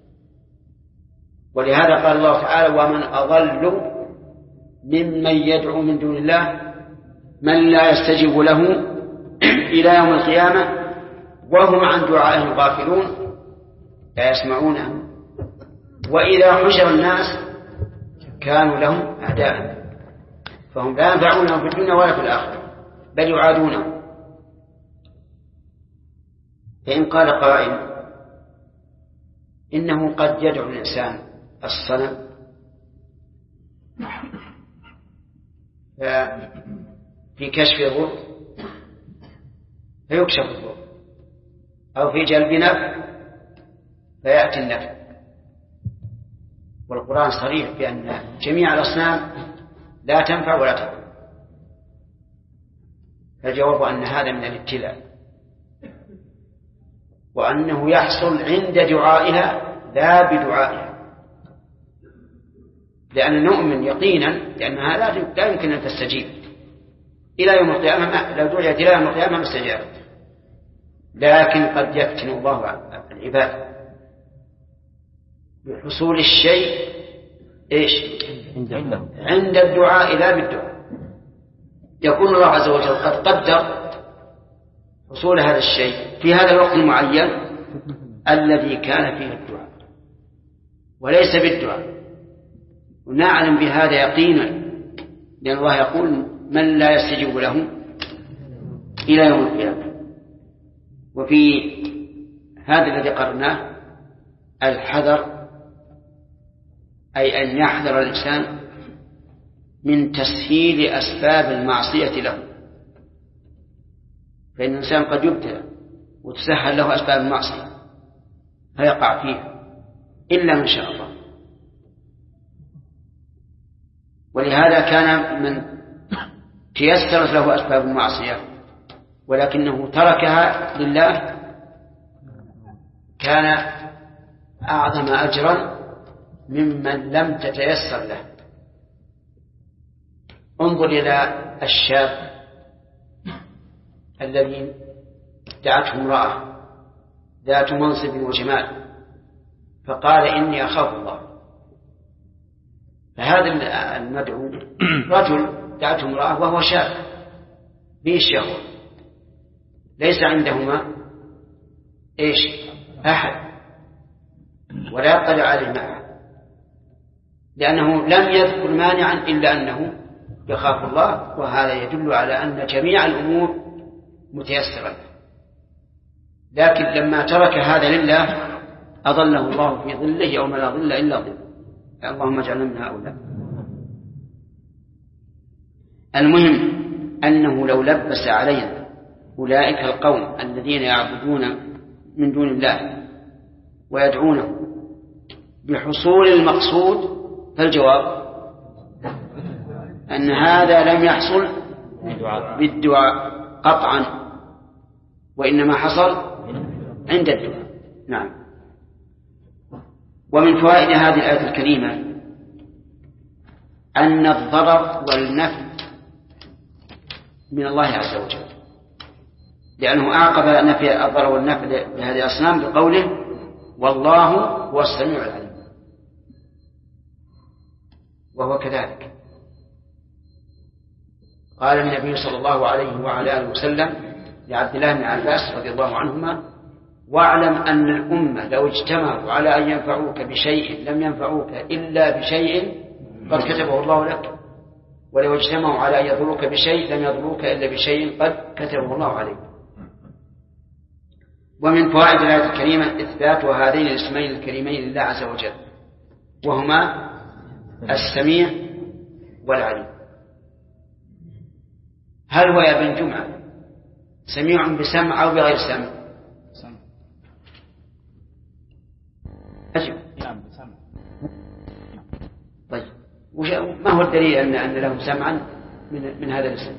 ولهذا قال الله تعالى: ومن أضل ممن يدعو من دون الله من لا يستجيب له إلى يوم القيامة وهم عن دعائهم غافلون لا يسمعونه وإذا حشر الناس كانوا لهم أعداء فهم لا ينفعونهم في الدنيا ولا في الآخرة بل يعادونهم. فإن قال قائل إنه قد يدعو الإنسان الصنم في كشف الضر فيكشف الضر، أو في جلب نفع فيأتي النفع، والقرآن صريح بأن جميع الأصنام لا تنفع ولا تضر. فالجواب أن هذا من الابتلاء، وأنه يحصل عند دعائها لا بدعائها، لأن نؤمن يقينا لأنها لا يمكن أن تستجيب إلى يوم القيامة. لو دعيت إلى يوم القيامة ما استجابت، لكن قد يفتن الله العباد بحصول الشيء عند الدعاء لا بالدعاء. يكون الله عز وجل قد قدر حصول هذا الشيء في هذا الوقت المعين الذي كان فيه الدعاء وليس بالدعاء، ونعلم بهذا يقينا، لأن الله يقول: من لا يستجيب له إلى يوم القيامة. وفي هذا الذي قرناه الحذر، أي أن يحذر الإنسان من تسهيل أسباب المعصية له، فإن الإنسان قد يبتلى وتسهل له أسباب المعصية فيقع فيها إلا من شاء الله. ولهذا كان من تيسرت له أسباب المعصية ولكنه تركها لله كان أعظم أجرا ممن لم تتيسر له. انظر إلى الشاب الذي دعته امرأة ذات منصب وجمال فقال: إني أخاف الله. فهذا المدعو رجل دعته امرأة وهو شاب به الشهوة، ليس عندهما أحد ولا يطلع عليه معه، لأنه لم يذكر مانعا إلا أنه يخاف الله، وهذا يدل على أن جميع الأمور متيسرة. لكن لما ترك هذا لله أظله الله في ظله يوم لا ظل إلا ظله. اللهم اجعلنا من هؤلاء. المهم أنه لو لبس علينا أولئك القوم الذين يعبدون من دون الله ويدعونه بحصول المقصود، فالجواب أن هذا لم يحصل بالدعاء قطعا، وإنما حصل عند الدعاء. نعم. ومن فوائد هذه الآية الكريمة أن الضرر والنفع من الله عز وجل، لأنه أعقب نفي الضرر والنفع لهذه الأصنام بقوله: والله هو السميع العليم. وهو كذلك. قال النبي صلى الله عليه وعلى آله وسلم لعبد الله بن عباس رضي الله عنهما: واعلم أن الأمة لو اجتمعوا على أن ينفعوك بشيء لم ينفعوك إلا بشيء قد كتبه الله لك، ولو اجتمعوا على أن يضروك بشيء لم يضروك إلا بشيء قد كتبه الله عليك. ومن فوائد الآية الكريمة إثبات هذين الاسمين الكريمين لله عز وجل، وهما السميع والعليم. هل هو يا ابن جمعة سميع بسمع أو بغير سمع؟ أجب. نعم سمع. طيب ما هو الدليل أن لهم سمعا من هذا الاسم؟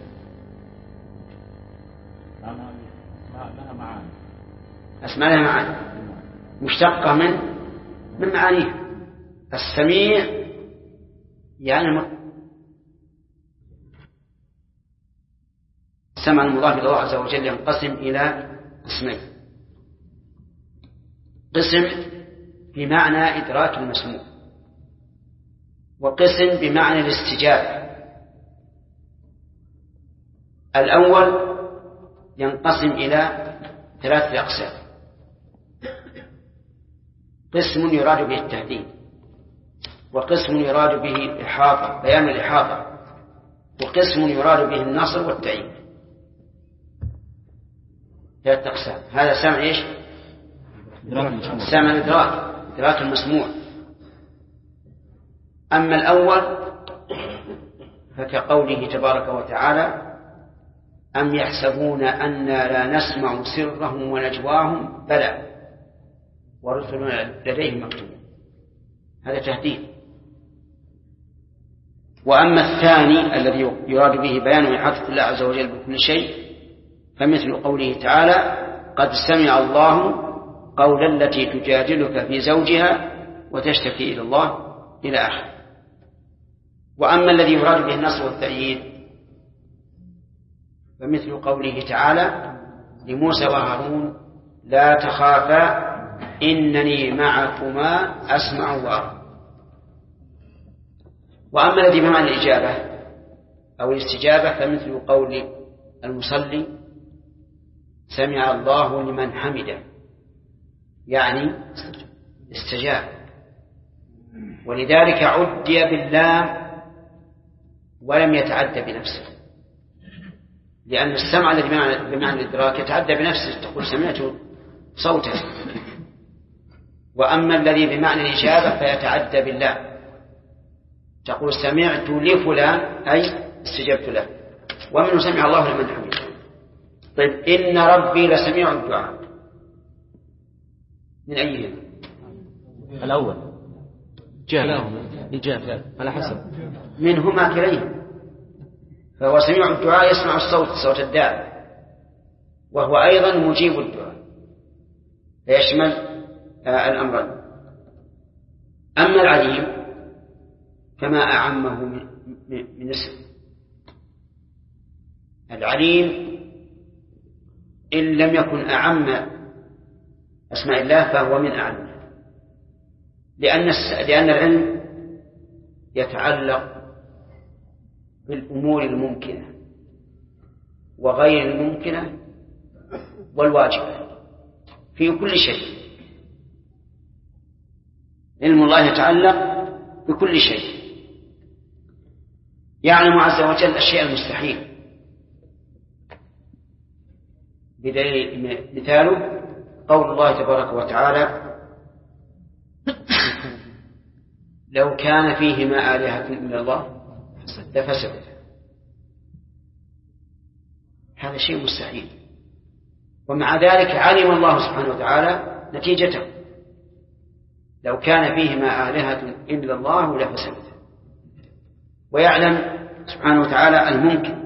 لها معاني. أسماء لها معاني مشتقة من معانيها. السميع يعني السمع المضاف إلى الله عز وجل ينقسم إلى قسمين: قسم بمعنى إدراك المسموع، وقسم بمعنى الاستجابة. الأول ينقسم إلى 3 أقسام: قسم يراد به التهديد، وقسم يراد به الإحاطة بيان الإحاطة، وقسم يراد به النصر والتأييد. 3 أقسام. هذا سمع إيش؟ سمع إدراك المسموع. أما الأول فكقوله تبارك وتعالى: أم يحسبون أنا لا نسمع سرهم ونجواهم بلى ورسلنا لديهم مكتوبون. هذا تهديد. وأما الثاني الذي يراد به بيان إحاطة الله عز وجل بكل شيء فمثل قوله تعالى: قد سمع الله قول التي تجادلك في زوجها وتشتكي إلى الله إلى آخره. وأما الذي يراد به النصر والتأييد فمثل قوله تعالى لموسى وهارون: لا تخافا إنني معكما أسمع وأرى. وأما الذي بمعنى الإجابة أو الاستجابة فمثل قول المصلي: سمع الله لمن حمده، يعني استجاب. ولذلك عدي بالله ولم يتعدى بنفسه، لأن السمع الذي بمعنى الإدراك يتعدى بنفسه، تقول سمعت صوته. وأما الذي بمعنى الإجابة فيتعدى بالله، تقول سمعت لفلان أي استجبت له. ومنه سمع الله لمن حمده. طيب إن ربي لسميع الدعاء، من أيهم؟ الأول إجابة على حسب منهما كليهم. فهو سميع الدعاء يسمع الصوت، صوت الداعي، وهو أيضا مجيب الدعاء، فيشمل الأمرين. أما العليم كما أعمه من اسم. العليم إن لم يكن أعم أسماء الله فهو من أعلمه، لأن العلم يتعلق بالأمور الممكنة وغير الممكنة والواجبة في كل شيء. علم الله يتعلق بكل شيء. يعلم عز وجل الشيء المستحيل، بدليل مثاله قول الله تبارك وتعالى: لو كان فيهما آلهة إلا الله لفسدتا. هذا شيء مستحيل، ومع ذلك علم الله سبحانه وتعالى نتيجته: لو كان فيهما آلهة إلا الله لفسدتا. ويعلم سبحانه وتعالى الممكن،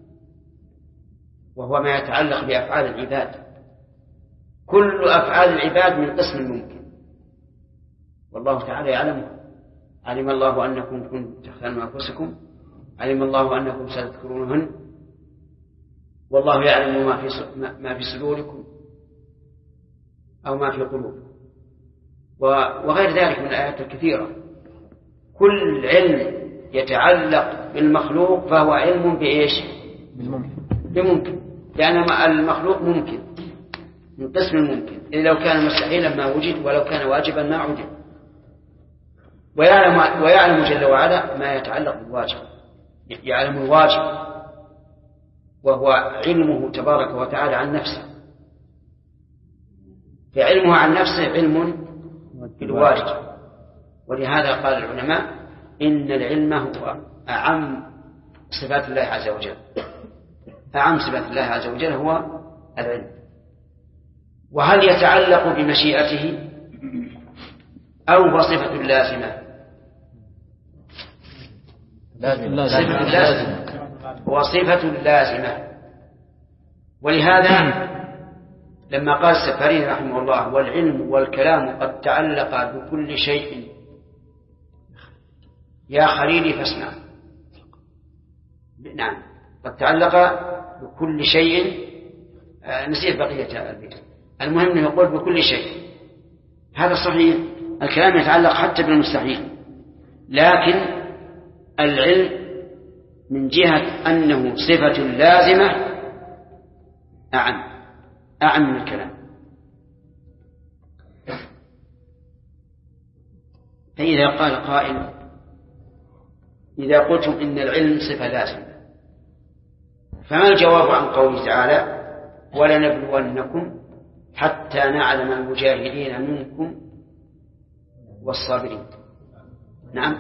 وهو ما يتعلق بأفعال العباد. كل أفعال العباد من قسم الممكن، والله تعالى يعلمه. علم الله أنكم كنتم تختانون أنفسكم، علم الله أنكم ستذكرونهن، والله يعلم ما في صدوركم أو ما في قلوبكم، وغير ذلك من الآيات الكثيرة. كل علم يتعلق بالمخلوق فهو علم بإيش؟ بممكن، لأن المخلوق ممكن من قسم الممكن. إذا لو كان مستحيلا ما وجد، ولو كان واجبا ما عجب. ويعلم جل وعلا ما يتعلق بالواجب، يعلم الواجب، وهو علمه تبارك وتعالى عن نفسه. فعلمه عن نفسه علم بالواجب. ولهذا قال العلماء: إن العلم هو أعم صفات الله عز وجل. أعم صفات الله عز وجل هو العلم. وهل يتعلق بمشيئته؟ أو هو صفة لازمة؟ صفة لازمة، هو صفة لازمة. ولهذا لما قال السفاري رحمه الله: والعلم والكلام قد تعلق بكل شيء يا خليلي فاسمع. نعم، قد تعلق بكل شيء. نسيت بقية البيت. المهم أنه يقول بكل شيء، هذا صحيح. الكلام يتعلق حتى بالمستحيل، لكن العلم من جهة أنه صفة لازمة أعم من الكلام. فإذا قال قائل: إذا قلتم إن العلم صفة لازمة، فما الجواب عن قوله تعالى: ولنبلونكم حتى نعلم المجاهدين منكم والصابرين؟ نعم،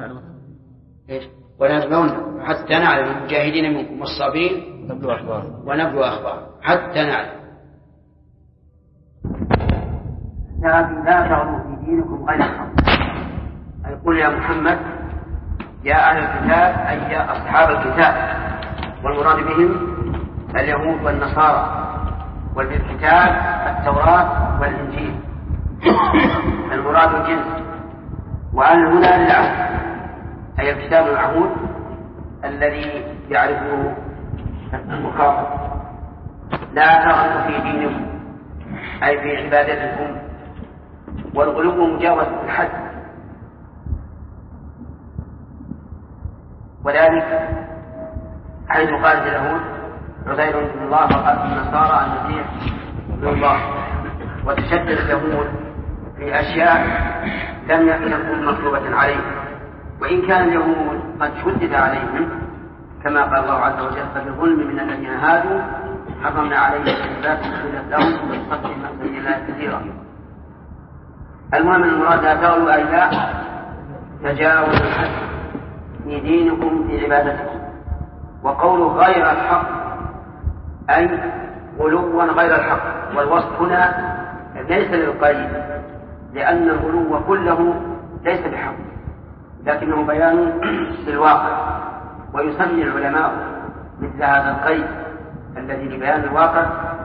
ونبلونكم حتى نعلم المجاهدين منكم والصابرين ونبلو أخبار حتى نعلم. لكن لا تغلوا في دينكم غير الحق. أي قل يا محمد يا أهل الكتاب، أي يا أصحاب الكتاب، والمراد بهم اليهود والنصارى، والكتاب التوراة والإنجيل، المراد الجنس. وأن هنا للعهد، أي الكتاب المعهود الذي يعرفه المخاطب. لا تغلوا في دينكم أي في عبادتكم، والغلو مجاوزة الحد، وذلك حيث قالت اليهود عزير بن الله وقالت النصارى المسيح ابن الله، وتشدد اليهود في أشياء لم تكن مطلوبة عليه، وإن كان اليهود قد شدد عليهم كما قال الله عز وجل: فبظلم من الذين هادوا حرمنا عليهم الطيبات أحلت لهم وبصدهم عن سبيل الله كثيرا. المهم المراد لا تغلوا أي لا تجاوزوا الحد في دينكم في عبادتكم. وقوله غير الحق أي غلوا غير الحق، والوصف هنا ليس للقيد، لأن الغلو كله ليس بحق، لكنه بيان للواقع. ويسمي العلماء مثل هذا القيد الذي لبيان الواقع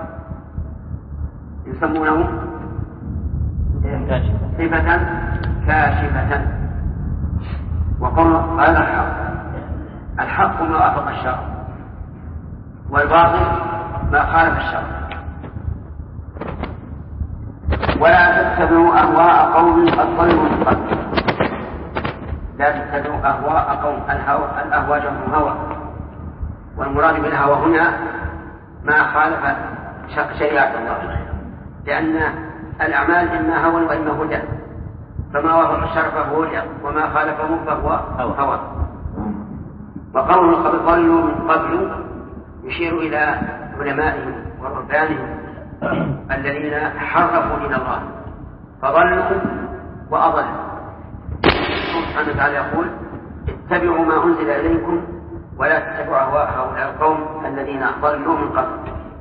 يسمونه صفة كاشفة. وقول غير الحق، الحق ما وافق الشرع، والباطل ما خالف الشرع. ولا تتبعوا أهواء قوم قد ضلوا من قبل. لا تتبعوا أهواء قوم، الأهواء جمع هوى، والمراد بالهوى هنا ما خالف شريعة الله، لأن الأعمال إما هوى وإما هدى، فما وافق الشرع فهو هدى، وما خالفه فهو هوى. وقوله قد ضلوا من قبل يشير إلى علمائهم ورهبانهم الذين حرفوا دين الله فضلوا وأضلوا. سبحانه وتعالى يقول: اتبعوا ما أنزل إليكم ولا تتبعوا أهواء هؤلاء القوم الذين ضلوا من قبل.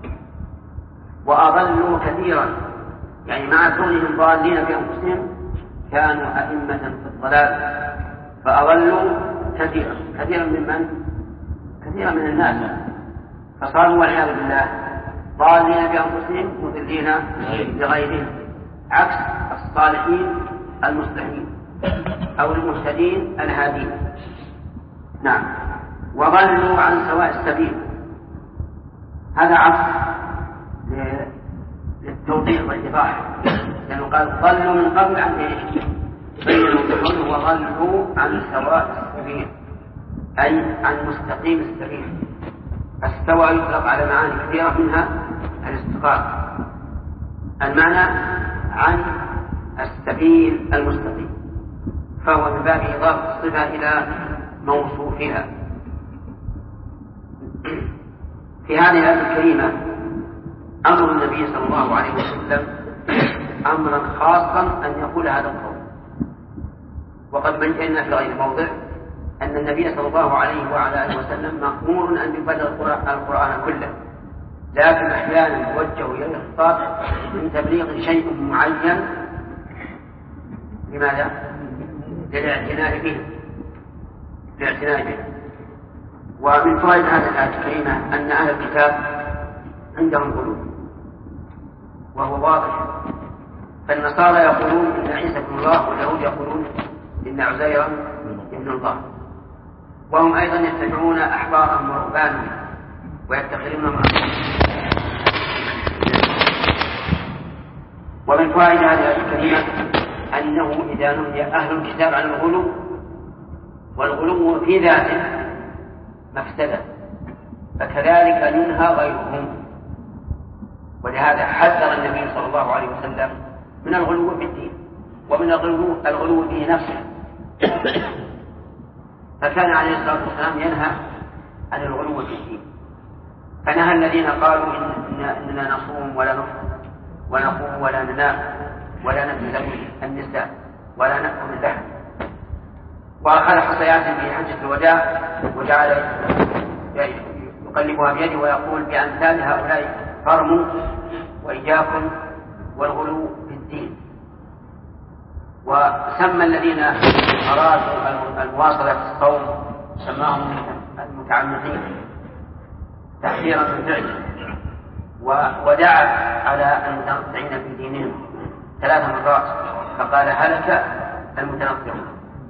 وأضلوا كثيرا، يعني مع كونهم ضالين بأنفسهم كانوا أئمة في الضلال، فأضلوا كثيرا ممن؟ كثيرا من الناس، فصاروا والعياذ بالله ضالين بأنفسهم مضلين لغيرهم، عكس الصالحين المصلحين أو المهتدين الهادين. نعم. وضلوا عن سواء السبيل، هذا عكس للتوضيح والإيضاح، لأنه قال ضلوا من قبل عن ايش؟ بينوا وضلوا عن سواء السبيل، أي عن مستقيم السبيل. استوى يطلق على معاني كثيرة، منها الاستقامة، المعنى عن السبيل المستقيم، فهو من باب إضافة الصفة إلى موصوفها. في هذه الآية الكريمة أمر النبي صلى الله عليه وسلم أمرا خاصا أن يقول هذا القول. وقد بينا في غير موضع أن النبي صلى الله عليه وعلى آله وسلم مأمور أن يبلغ القرآن كله، لكن أحيانا يوجه إليه الخطاب من تبليغ شيء معين لماذا؟ للاعتناء به. ومن فوائد هذه الآية الكريمة أن أهل الكتاب عندهم غلو، وهو واضح. فالنصارى يقولون إن عيسى ابن الله، واليهود يقولون إن عزير ابن الله، وهم أيضا يتبعون أحبارهم ورهبانهم ويتخذونهم أصناما. ومن فوائد هذه الآية الكريمة أنه إذا نهي أهل الكتاب عن الغلو، والغلو في ذاته مفسدة، فكذلك ينهى غيرهم. ولهذا حذر النبي صلى الله عليه وسلم من الغلو في الدين، ومن الغلو في نفسه، فكان عليه الصلاة والسلام ينهى عن الغلو في الدين. فنهى الذين قالوا إننا نصوم ولا نفطر ونقوم ولا ننام ولا نتزوج النساء ولا نأكل اللحم، وأخذ حصيات في حجة الوداع وجعل يقلبها بيده ويقول بأمثال هؤلاء فرموا وإياكم والغلو في الدين. وسمى الذين أرادوا المواصلة في الصوم سماهم المتعمقين تحذيرا من فعله، ودعا على المتنطعين في دينهم 3 مرات فقال هلك المتنطعون.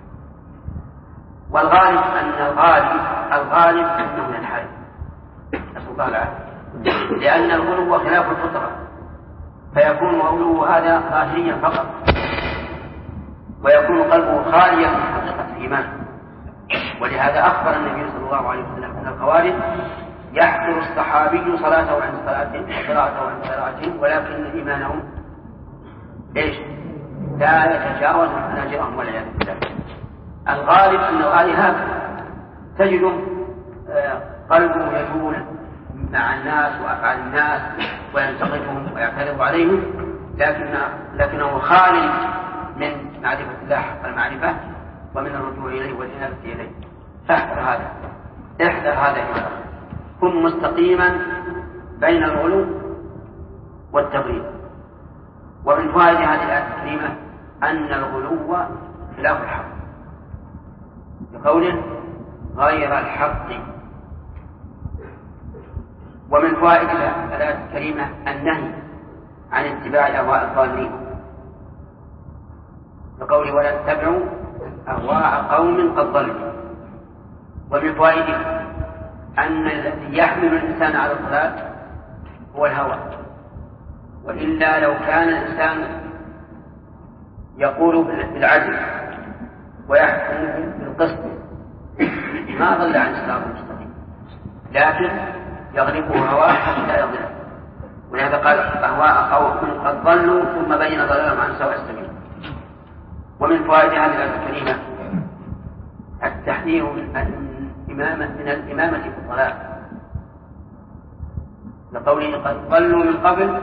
والغالب أن الغالب أنه ينحرف، نسأل الله العافية، لأن الغلو خلاف الفطرة، فيكون غلو هذا ظاهريا فقط، ويكون قلبه خاليا من حقيقة الإيمان. ولهذا أخبر النبي صلى الله عليه وسلم أن الخوارج يحقر الصحابي صلاته عن صلاتهم وقراءته عن قراءتهم، ولكن إيمانهم لا يتجاوز حناجرهم والعياذ بالله. الغالب أن الغالب هذا تجد قلبه يجول مع الناس وأفعال الناس وينتقدهم ويعترض عليهم، لكنه خالي من معرفة الله حق المعرفة ومن الرجوع إليه والإنابة إليه. احذر هذا يا أخي، كن مستقيما بين الغلو والتغريب. ومن فوائد هذه الآية الكريمة أن الغلو خلاف الحق، بقوله غير الحق. ومن فوائد الآية الكريمة النهي عن اتباع أهواء الضالين، بقوله ولا تتبعوا أهواء قوم قد ضلوا. ومن فوائده أن الذي يحمل الإنسان على الضلال هو الهوى، وإلا لو كان الإنسان يقول بالعدل ويحكم بالقسط ما ضل عن الصراط المستقيم، لكن يغلبه هواه حتى يضل. ولهذا قال أهواء قوم قد ضلوا ثم بين ضلالهم عن سواء السبيل. ومن فوائد هذه الآية الكريمة التحذير من الإمامة في الضلال، لقوله قد ضلوا من قبل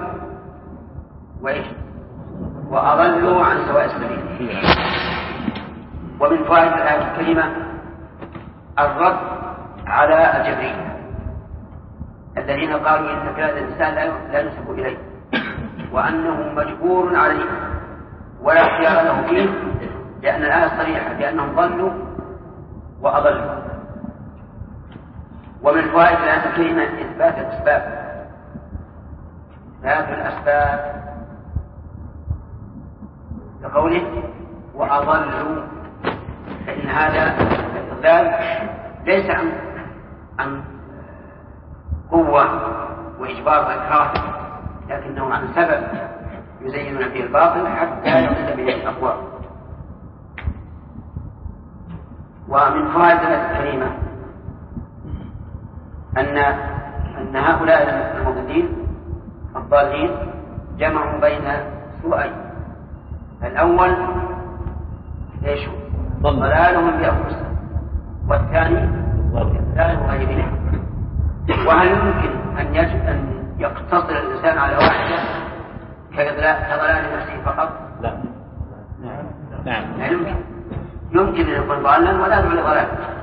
وأضلوا عن سواء السبيل. ومن فوائد الآية الكريمة الرد على الجبرية الذين قالوا إن فعل الإنسان لا ينسب إليه، وأنه مجبور عليه ولا اختيار له فيه، لأن الآية صريحة بأنهم ضلوا وأضلوا. ومن فوائد الآية الكريمة إثبات الأسباب لقوله وأضلوا، فإن هذا الإضلال ليس عن قوة وإجبار وإكراه، لكنه عن سبب يزينون فيه الباطل حتى يصل به الأقوى. ومن فوائد الآية الكريمة أن هؤلاء المضلين الضالين جمعوا بين سوءين: الأول ضلالهم بأنفسهم، والثاني ضلال غيرهم. وهل يمكن أن يقتصر الإنسان على واحدة كضلال نفسه فقط؟ لا. نعم. يمكن أن يكون ضالا ولا يدعو لضلال،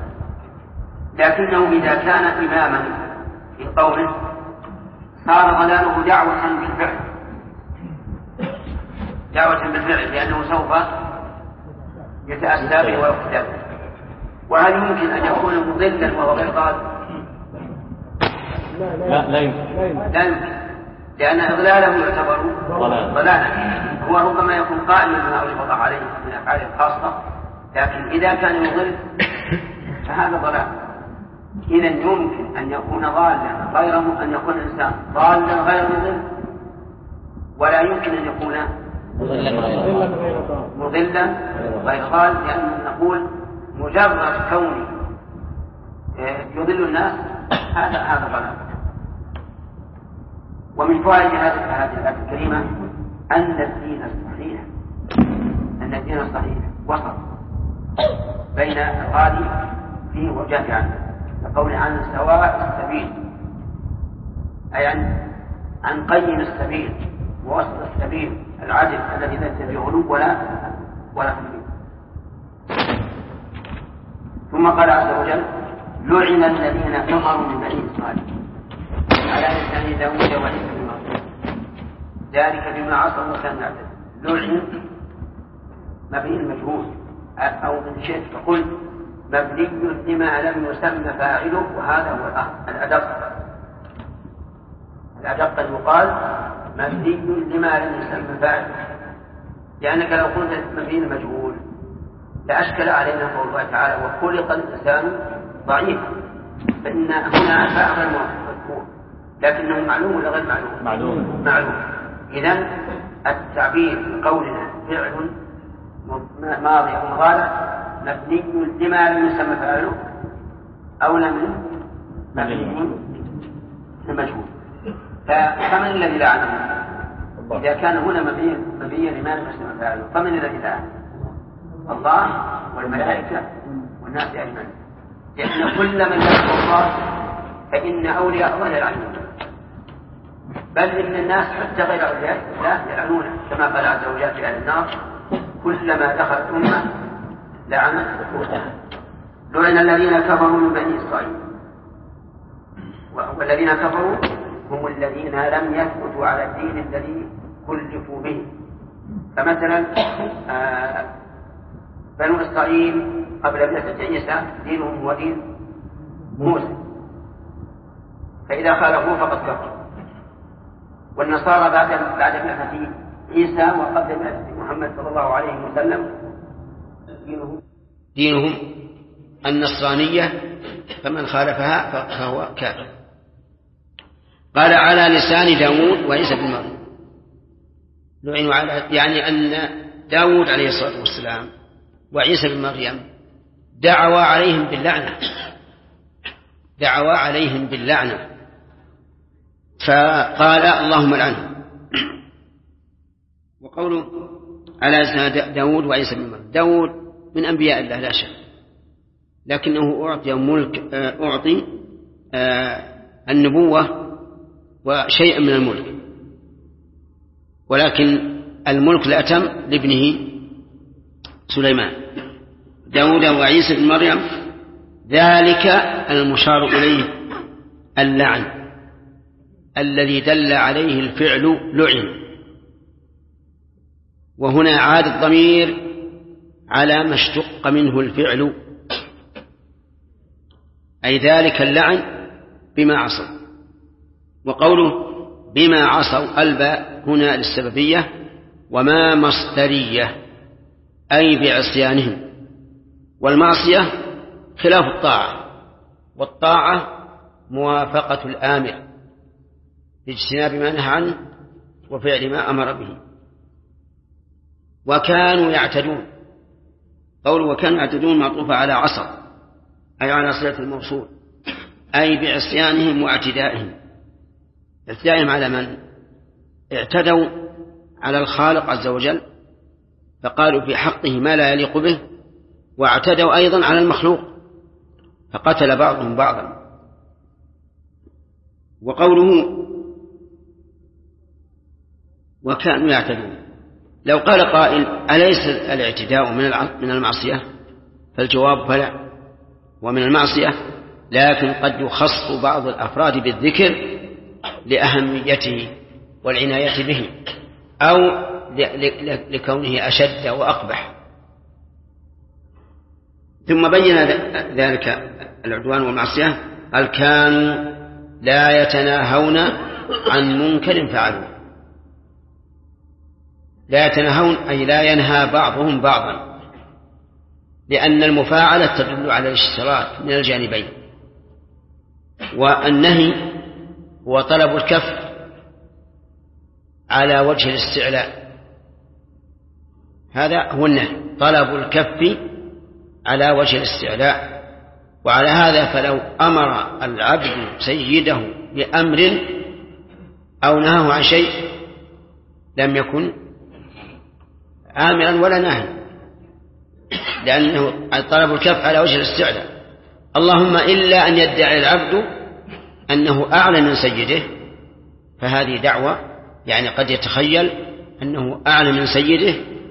لكنه إذا كان إماما في قوله صار ضلاله دعوة بالفعل، لأنه سوف يتأسى به ويقتدى. وهل يمكن أن يكون مضلا وهو غير ضال؟ لا يمكن. لا يمكن، لأن إضلاله يعتبر ضلالا. هو ربما يكون قائما بما أوجب الله عليه من أفعاله الخاصة، لكن إذا كان يضل فهذا ضلال. إذا يمكن أن يكون ضالا غير أن يكون الإنسان ضالا غير مضل، ولا يمكن أن يكون مضلا غير ضال، لأن نقول مجرد كونه يضل الناس هذا ضلال. ومن فوائد هذه الآية الكريمة أن الدين الصحيح وسط بين الغالي فيه والجافي عنه، كقول عن سواء السبيل، أي عن قيم السبيل ووسط السبيل العدل الذي ليس فيه غلو ولا تفريط. ثم قال عز وجل: لعن الذين كفروا من بني إسرائيل على لسان داود وعيسى بن مريم ذلك بما عصوا وكانوا يعتدون. لعن مبني المجهول، أو من شئت فقل مبني لما لم يسمى فاعله، وهذا هو الأدق أن يقال مبني لما لم يسمى فاعله، لأنك لو قلت مبني المجهول لأشكل علينا قول الله تعالى: وخلق الإنسان ضعيفا، فإن هنا فاعل مذكور لكنه معلوم ولا غير معلوم؟ معلوم. إذن التعبير بقولنا فعل ماضي أو مضارع مبني لما لم يسمى فاعله أولى من مبني المجهول. فمن الذي لعنه؟ إذا كان هنا مبني لما لم يسمى فاعله فمن الذي لعنه؟ الله والملائكة والناس أجمعين، لأن كل من يعصي الله فإن أولياء الله يلعنون، بل إن الناس حتى غير أولياء الله يلعنونه، كما قال عز وجل في أهل النار: كلما دخلت أمة لعنت أختها. لعن الذين كفروا من بني إسرائيل، والذين كفروا هم الذين لم يثبتوا على الدين الذي كلفوا به. فمثلا بنو إسرائيل قبل بعثة عيسى دينهم هو دين موسى، فإذا خالفوه فقد كفروا. والنصارى بعد بعثة عيسى وقبل بعثة محمد صلى الله عليه وسلم دينهم النصرانية، فمن خالفها فهو كافر. قال: على لسان داود وعيسى بن مريم. لعنوا على، يعني أن داود عليه الصلاة والسلام وعيسى بن مريم دعوا عليهم باللعنة، فقال: اللهم لعنهم. وقوله على لسان داود وعيسى بن مريم، داود من أنبياء الله لا شك، لكنه أعطي النبوة وشيئا من الملك، ولكن الملك لا تم لابنه سليمان. داود وعيسى بن مريم ذلك المشار إليه اللعن الذي دل عليه الفعل لعن. وهنا عاد الضمير على ما اشتق منه الفعل، أي ذلك اللعن بما عصوا. وقوله بما عصوا الباء هنا للسببية، وما مصدرية أي بعصيانهم. والمعصية خلاف الطاعة، والطاعة موافقة الآمر باجتناب ما نهى عنه وفعل ما أمر به. وكانوا يعتدون، قول وكانوا يعتدون معطوفة على عصر، أي على صلة الموصول، أي بعصيانهم واعتدائهم. اعتدائهم على من؟ اعتدوا على الخالق عز وجل فقالوا في حقه ما لا يليق به، واعتدوا أيضا على المخلوق فقتل بعضهم بعضا. وقوله وكانوا يعتدون، لو قال قائل أليس الاعتداء من المعصية؟ فالجواب بلى، ومن المعصية، لكن قد يخص بعض الأفراد بالذكر لأهميته والعناية به، أو لكونه أشد وأقبح. ثم بين ذلك العدوان والمعصية قال كانوا لا يتناهون عن منكر فعلوه. لا يتناهون أي لا ينهى بعضهم بعضا، لأن المفاعلة تدل على الاشتراك من الجانبين، والنهي هو طلب الكف على وجه الاستعلاء، هذا هو النهي، طلب الكف على وجه الاستعلاء. وعلى هذا فلو أمر العبد سيده بأمر أو نهاه عن شيء لم يكن آمرا ولا ناهي، لأنه طلب الكف على وجه الاستعلاء. اللهم إلا أن يدعي العبد أنه أعلى من سيده، فهذه دعوة، يعني قد يتخيل أنه أعلى من سيده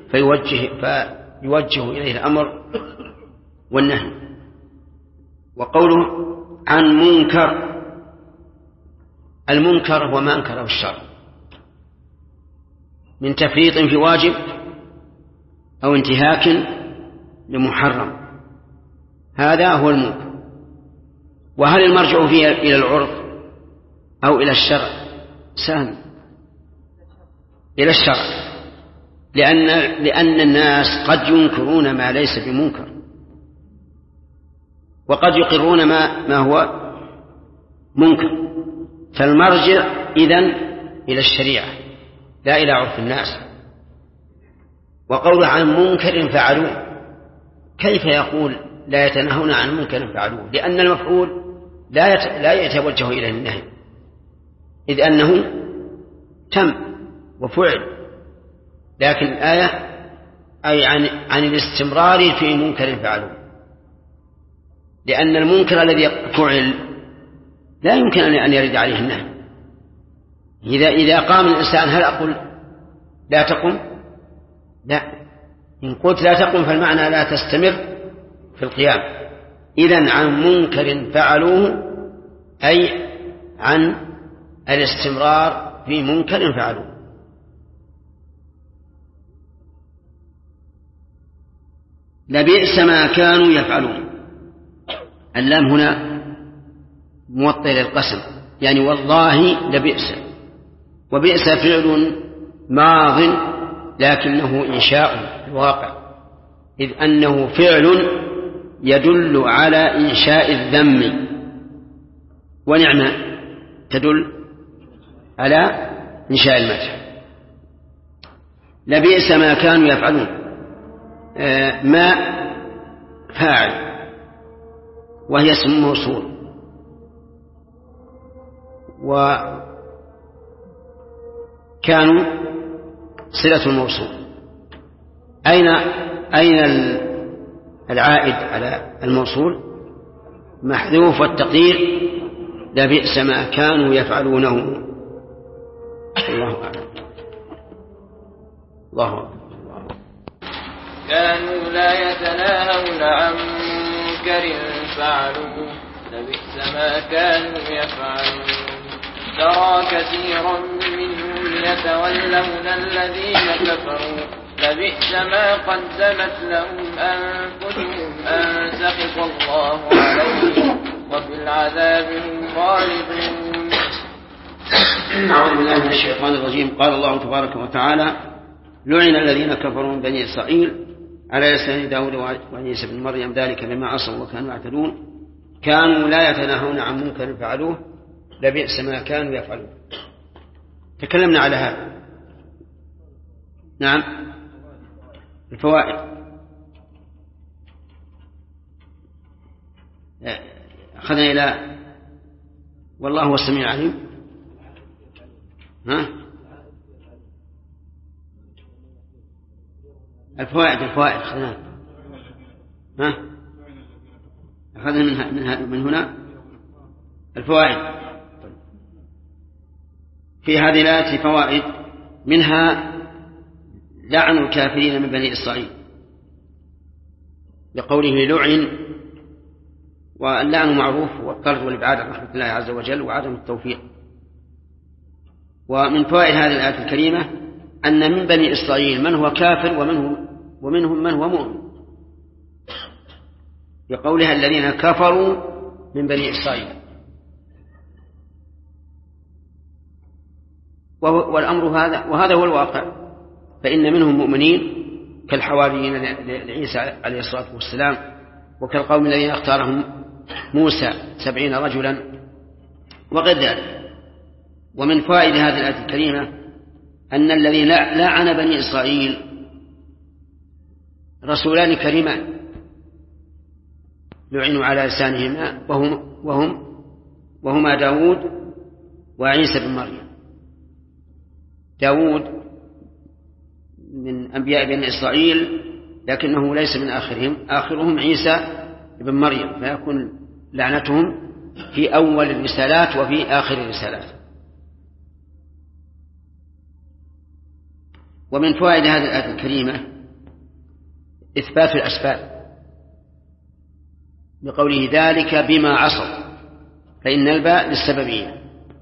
فيوجه إليه الأمر والنهي. وقوله عن منكر، المنكر هو ما أنكره الشرع من تفريط في واجب أو انتهاك لمحرم، هذا هو المنكر. وهل المرجع فيه إلى العرف أو إلى الشرع؟ سهل، إلى الشرع، لأن الناس قد ينكرون ما ليس بمنكر، وقد يقرون ما هو منكر، فالمرجع إذن إلى الشريعة لا إلى عرف الناس. وقول عن منكر فعلوه، كيف يقول لا يتناهون عن منكر فعلوه؟ لأن المفعول لا يتوجه إلى النهي، إذ أنه تم وفعل، لكن الآية أي عن الاستمرار في منكر فعلوه، لأن المنكر الذي فعل لا يمكن أن يرد عليه النهي. إذا قام الإنسان هل أقول لا تقم؟ لا، إن قلت لا تقم فالمعنى لا تستمر في القيام. إذن عن منكر فعلوه أي عن الاستمرار في منكر فعلوه. لبئس ما كانوا يفعلون، اللام هنا موطئ للقسم، يعني والله لبئس، وبئس فعل ماض لكنه إنشاء الواقع، إذ أنه فعل يدل على إنشاء الذم، ونعمة تدل على إنشاء المدح. لبئس ما كانوا يفعلون، ما فاعل وهي اسم موصول، وكانوا صلة الموصول. أين العائد على الموصول؟ محذوف، والتقدير لبئس ما كانوا يفعلونه. الله أعلم. الله أكبر. كانوا لا يتناهون عن منكر فعلوه لبئس ما كانوا يفعلون. ترى كثيرا منهم يتولون الذين كفروا لبئس ما قدمت لهم أنفسهم أن سخط الله عليهم وفي العذاب هم خالدون. أعوذ بالله من الشيطان الرجيم. قال الله تبارك وتعالى: لعن الذين كفروا من بني إسرائيل على لسان داود وعيسى بن مريم ذلك بما عصوا وكانوا يعتدون كانوا لا يتناهون عن منكر فعلوه لبئس ما كانوا يفعلون. تكلمنا على هذا. نعم، الفوائد. أخذنا إلى والله هو السميع العليم. ها؟ الفوائد أخذنا. ها؟ أخذنا من هنا الفوائد. في هذه الآية فوائد، منها لعن الكافرين من بني إسرائيل لقوله لعن، واللعن معروف والطرد والإبعاد عن رحمة الله عز وجل وعدم التوفيق. ومن فوائد هذه الآية الكريمة أن من بني إسرائيل من هو كافر ومنهم من هو مؤمن، بقولها الذين كفروا من بني إسرائيل. والأمر هذا، وهذا هو الواقع، فإن منهم مؤمنين كالحواريين لعيسى عليه الصلاة والسلام، وكالقوم الذين اختارهم موسى 70 رجلا وغير ذلك. ومن فائدة هذه الآية الكريمة أن الذين لعن بني إسرائيل رسولان كريمان لعنوا على لسانهما وهما داود وعيسى بن مريم. داود من أنبياء بني إسرائيل لكنه ليس من آخرهم عيسى بن مريم، فيكون لعنتهم في أول الرسالات وفي آخر الرسالات. ومن فوائد هذه الآية الكريمة إثبات الأسباب بقوله ذلك بما عصوا، فإن الباء للسببية،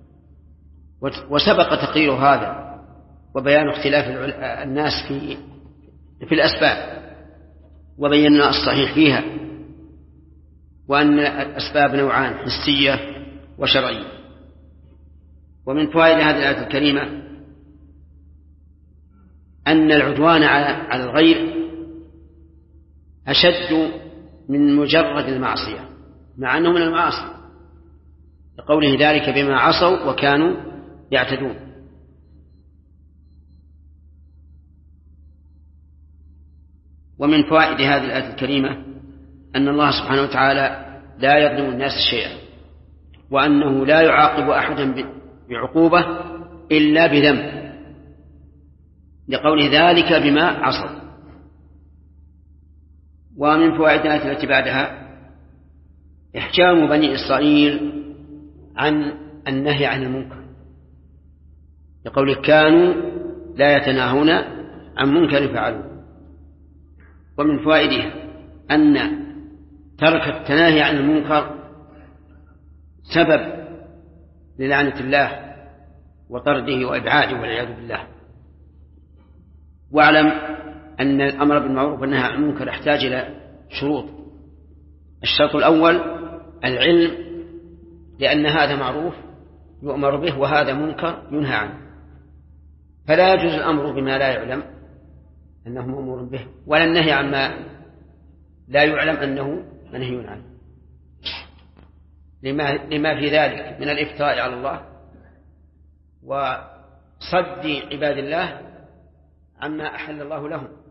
وسبق تقرير هذا وبيان اختلاف الناس في الأسباب، وبينا الصحيح فيها، وأن الأسباب نوعان حسية وشرعية. ومن فوائد هذه الآية الكريمة أن العدوان على الغير أشد من مجرد المعصية، مع أنه من المعاصي، لقوله ذلك بما عصوا وكانوا يعتدون. ومن فوائد هذه الآية الكريمة أن الله سبحانه وتعالى لا يظلم الناس شيئا، وأنه لا يعاقب أحدا بعقوبة إلا بذنب، لقوله ذلك بما عصوا. ومن فوائد الآية التي بعدها إحجام بني إسرائيل عن النهي عن المنكر، لقوله كانوا لا يتناهون عن منكر فعلوه. ومن فوائدها أن ترك التناهي عن المنكر سبب للعنة الله وطرده وإبعاده والعياذ بالله. واعلم أن الأمر بالمعروف والنهي عن المنكر يحتاج إلى شروط. الشرط الأول العلم، لأن هذا معروف يؤمر به وهذا منكر ينهى عنه، فلا يجوز الأمر بما لا يعلم أنه مأمور به، ولا النهي عما لا يعلم أنه منهي عنه، لما في ذلك من الإفتراء على الله وصد عباد الله عما أحل الله لهم.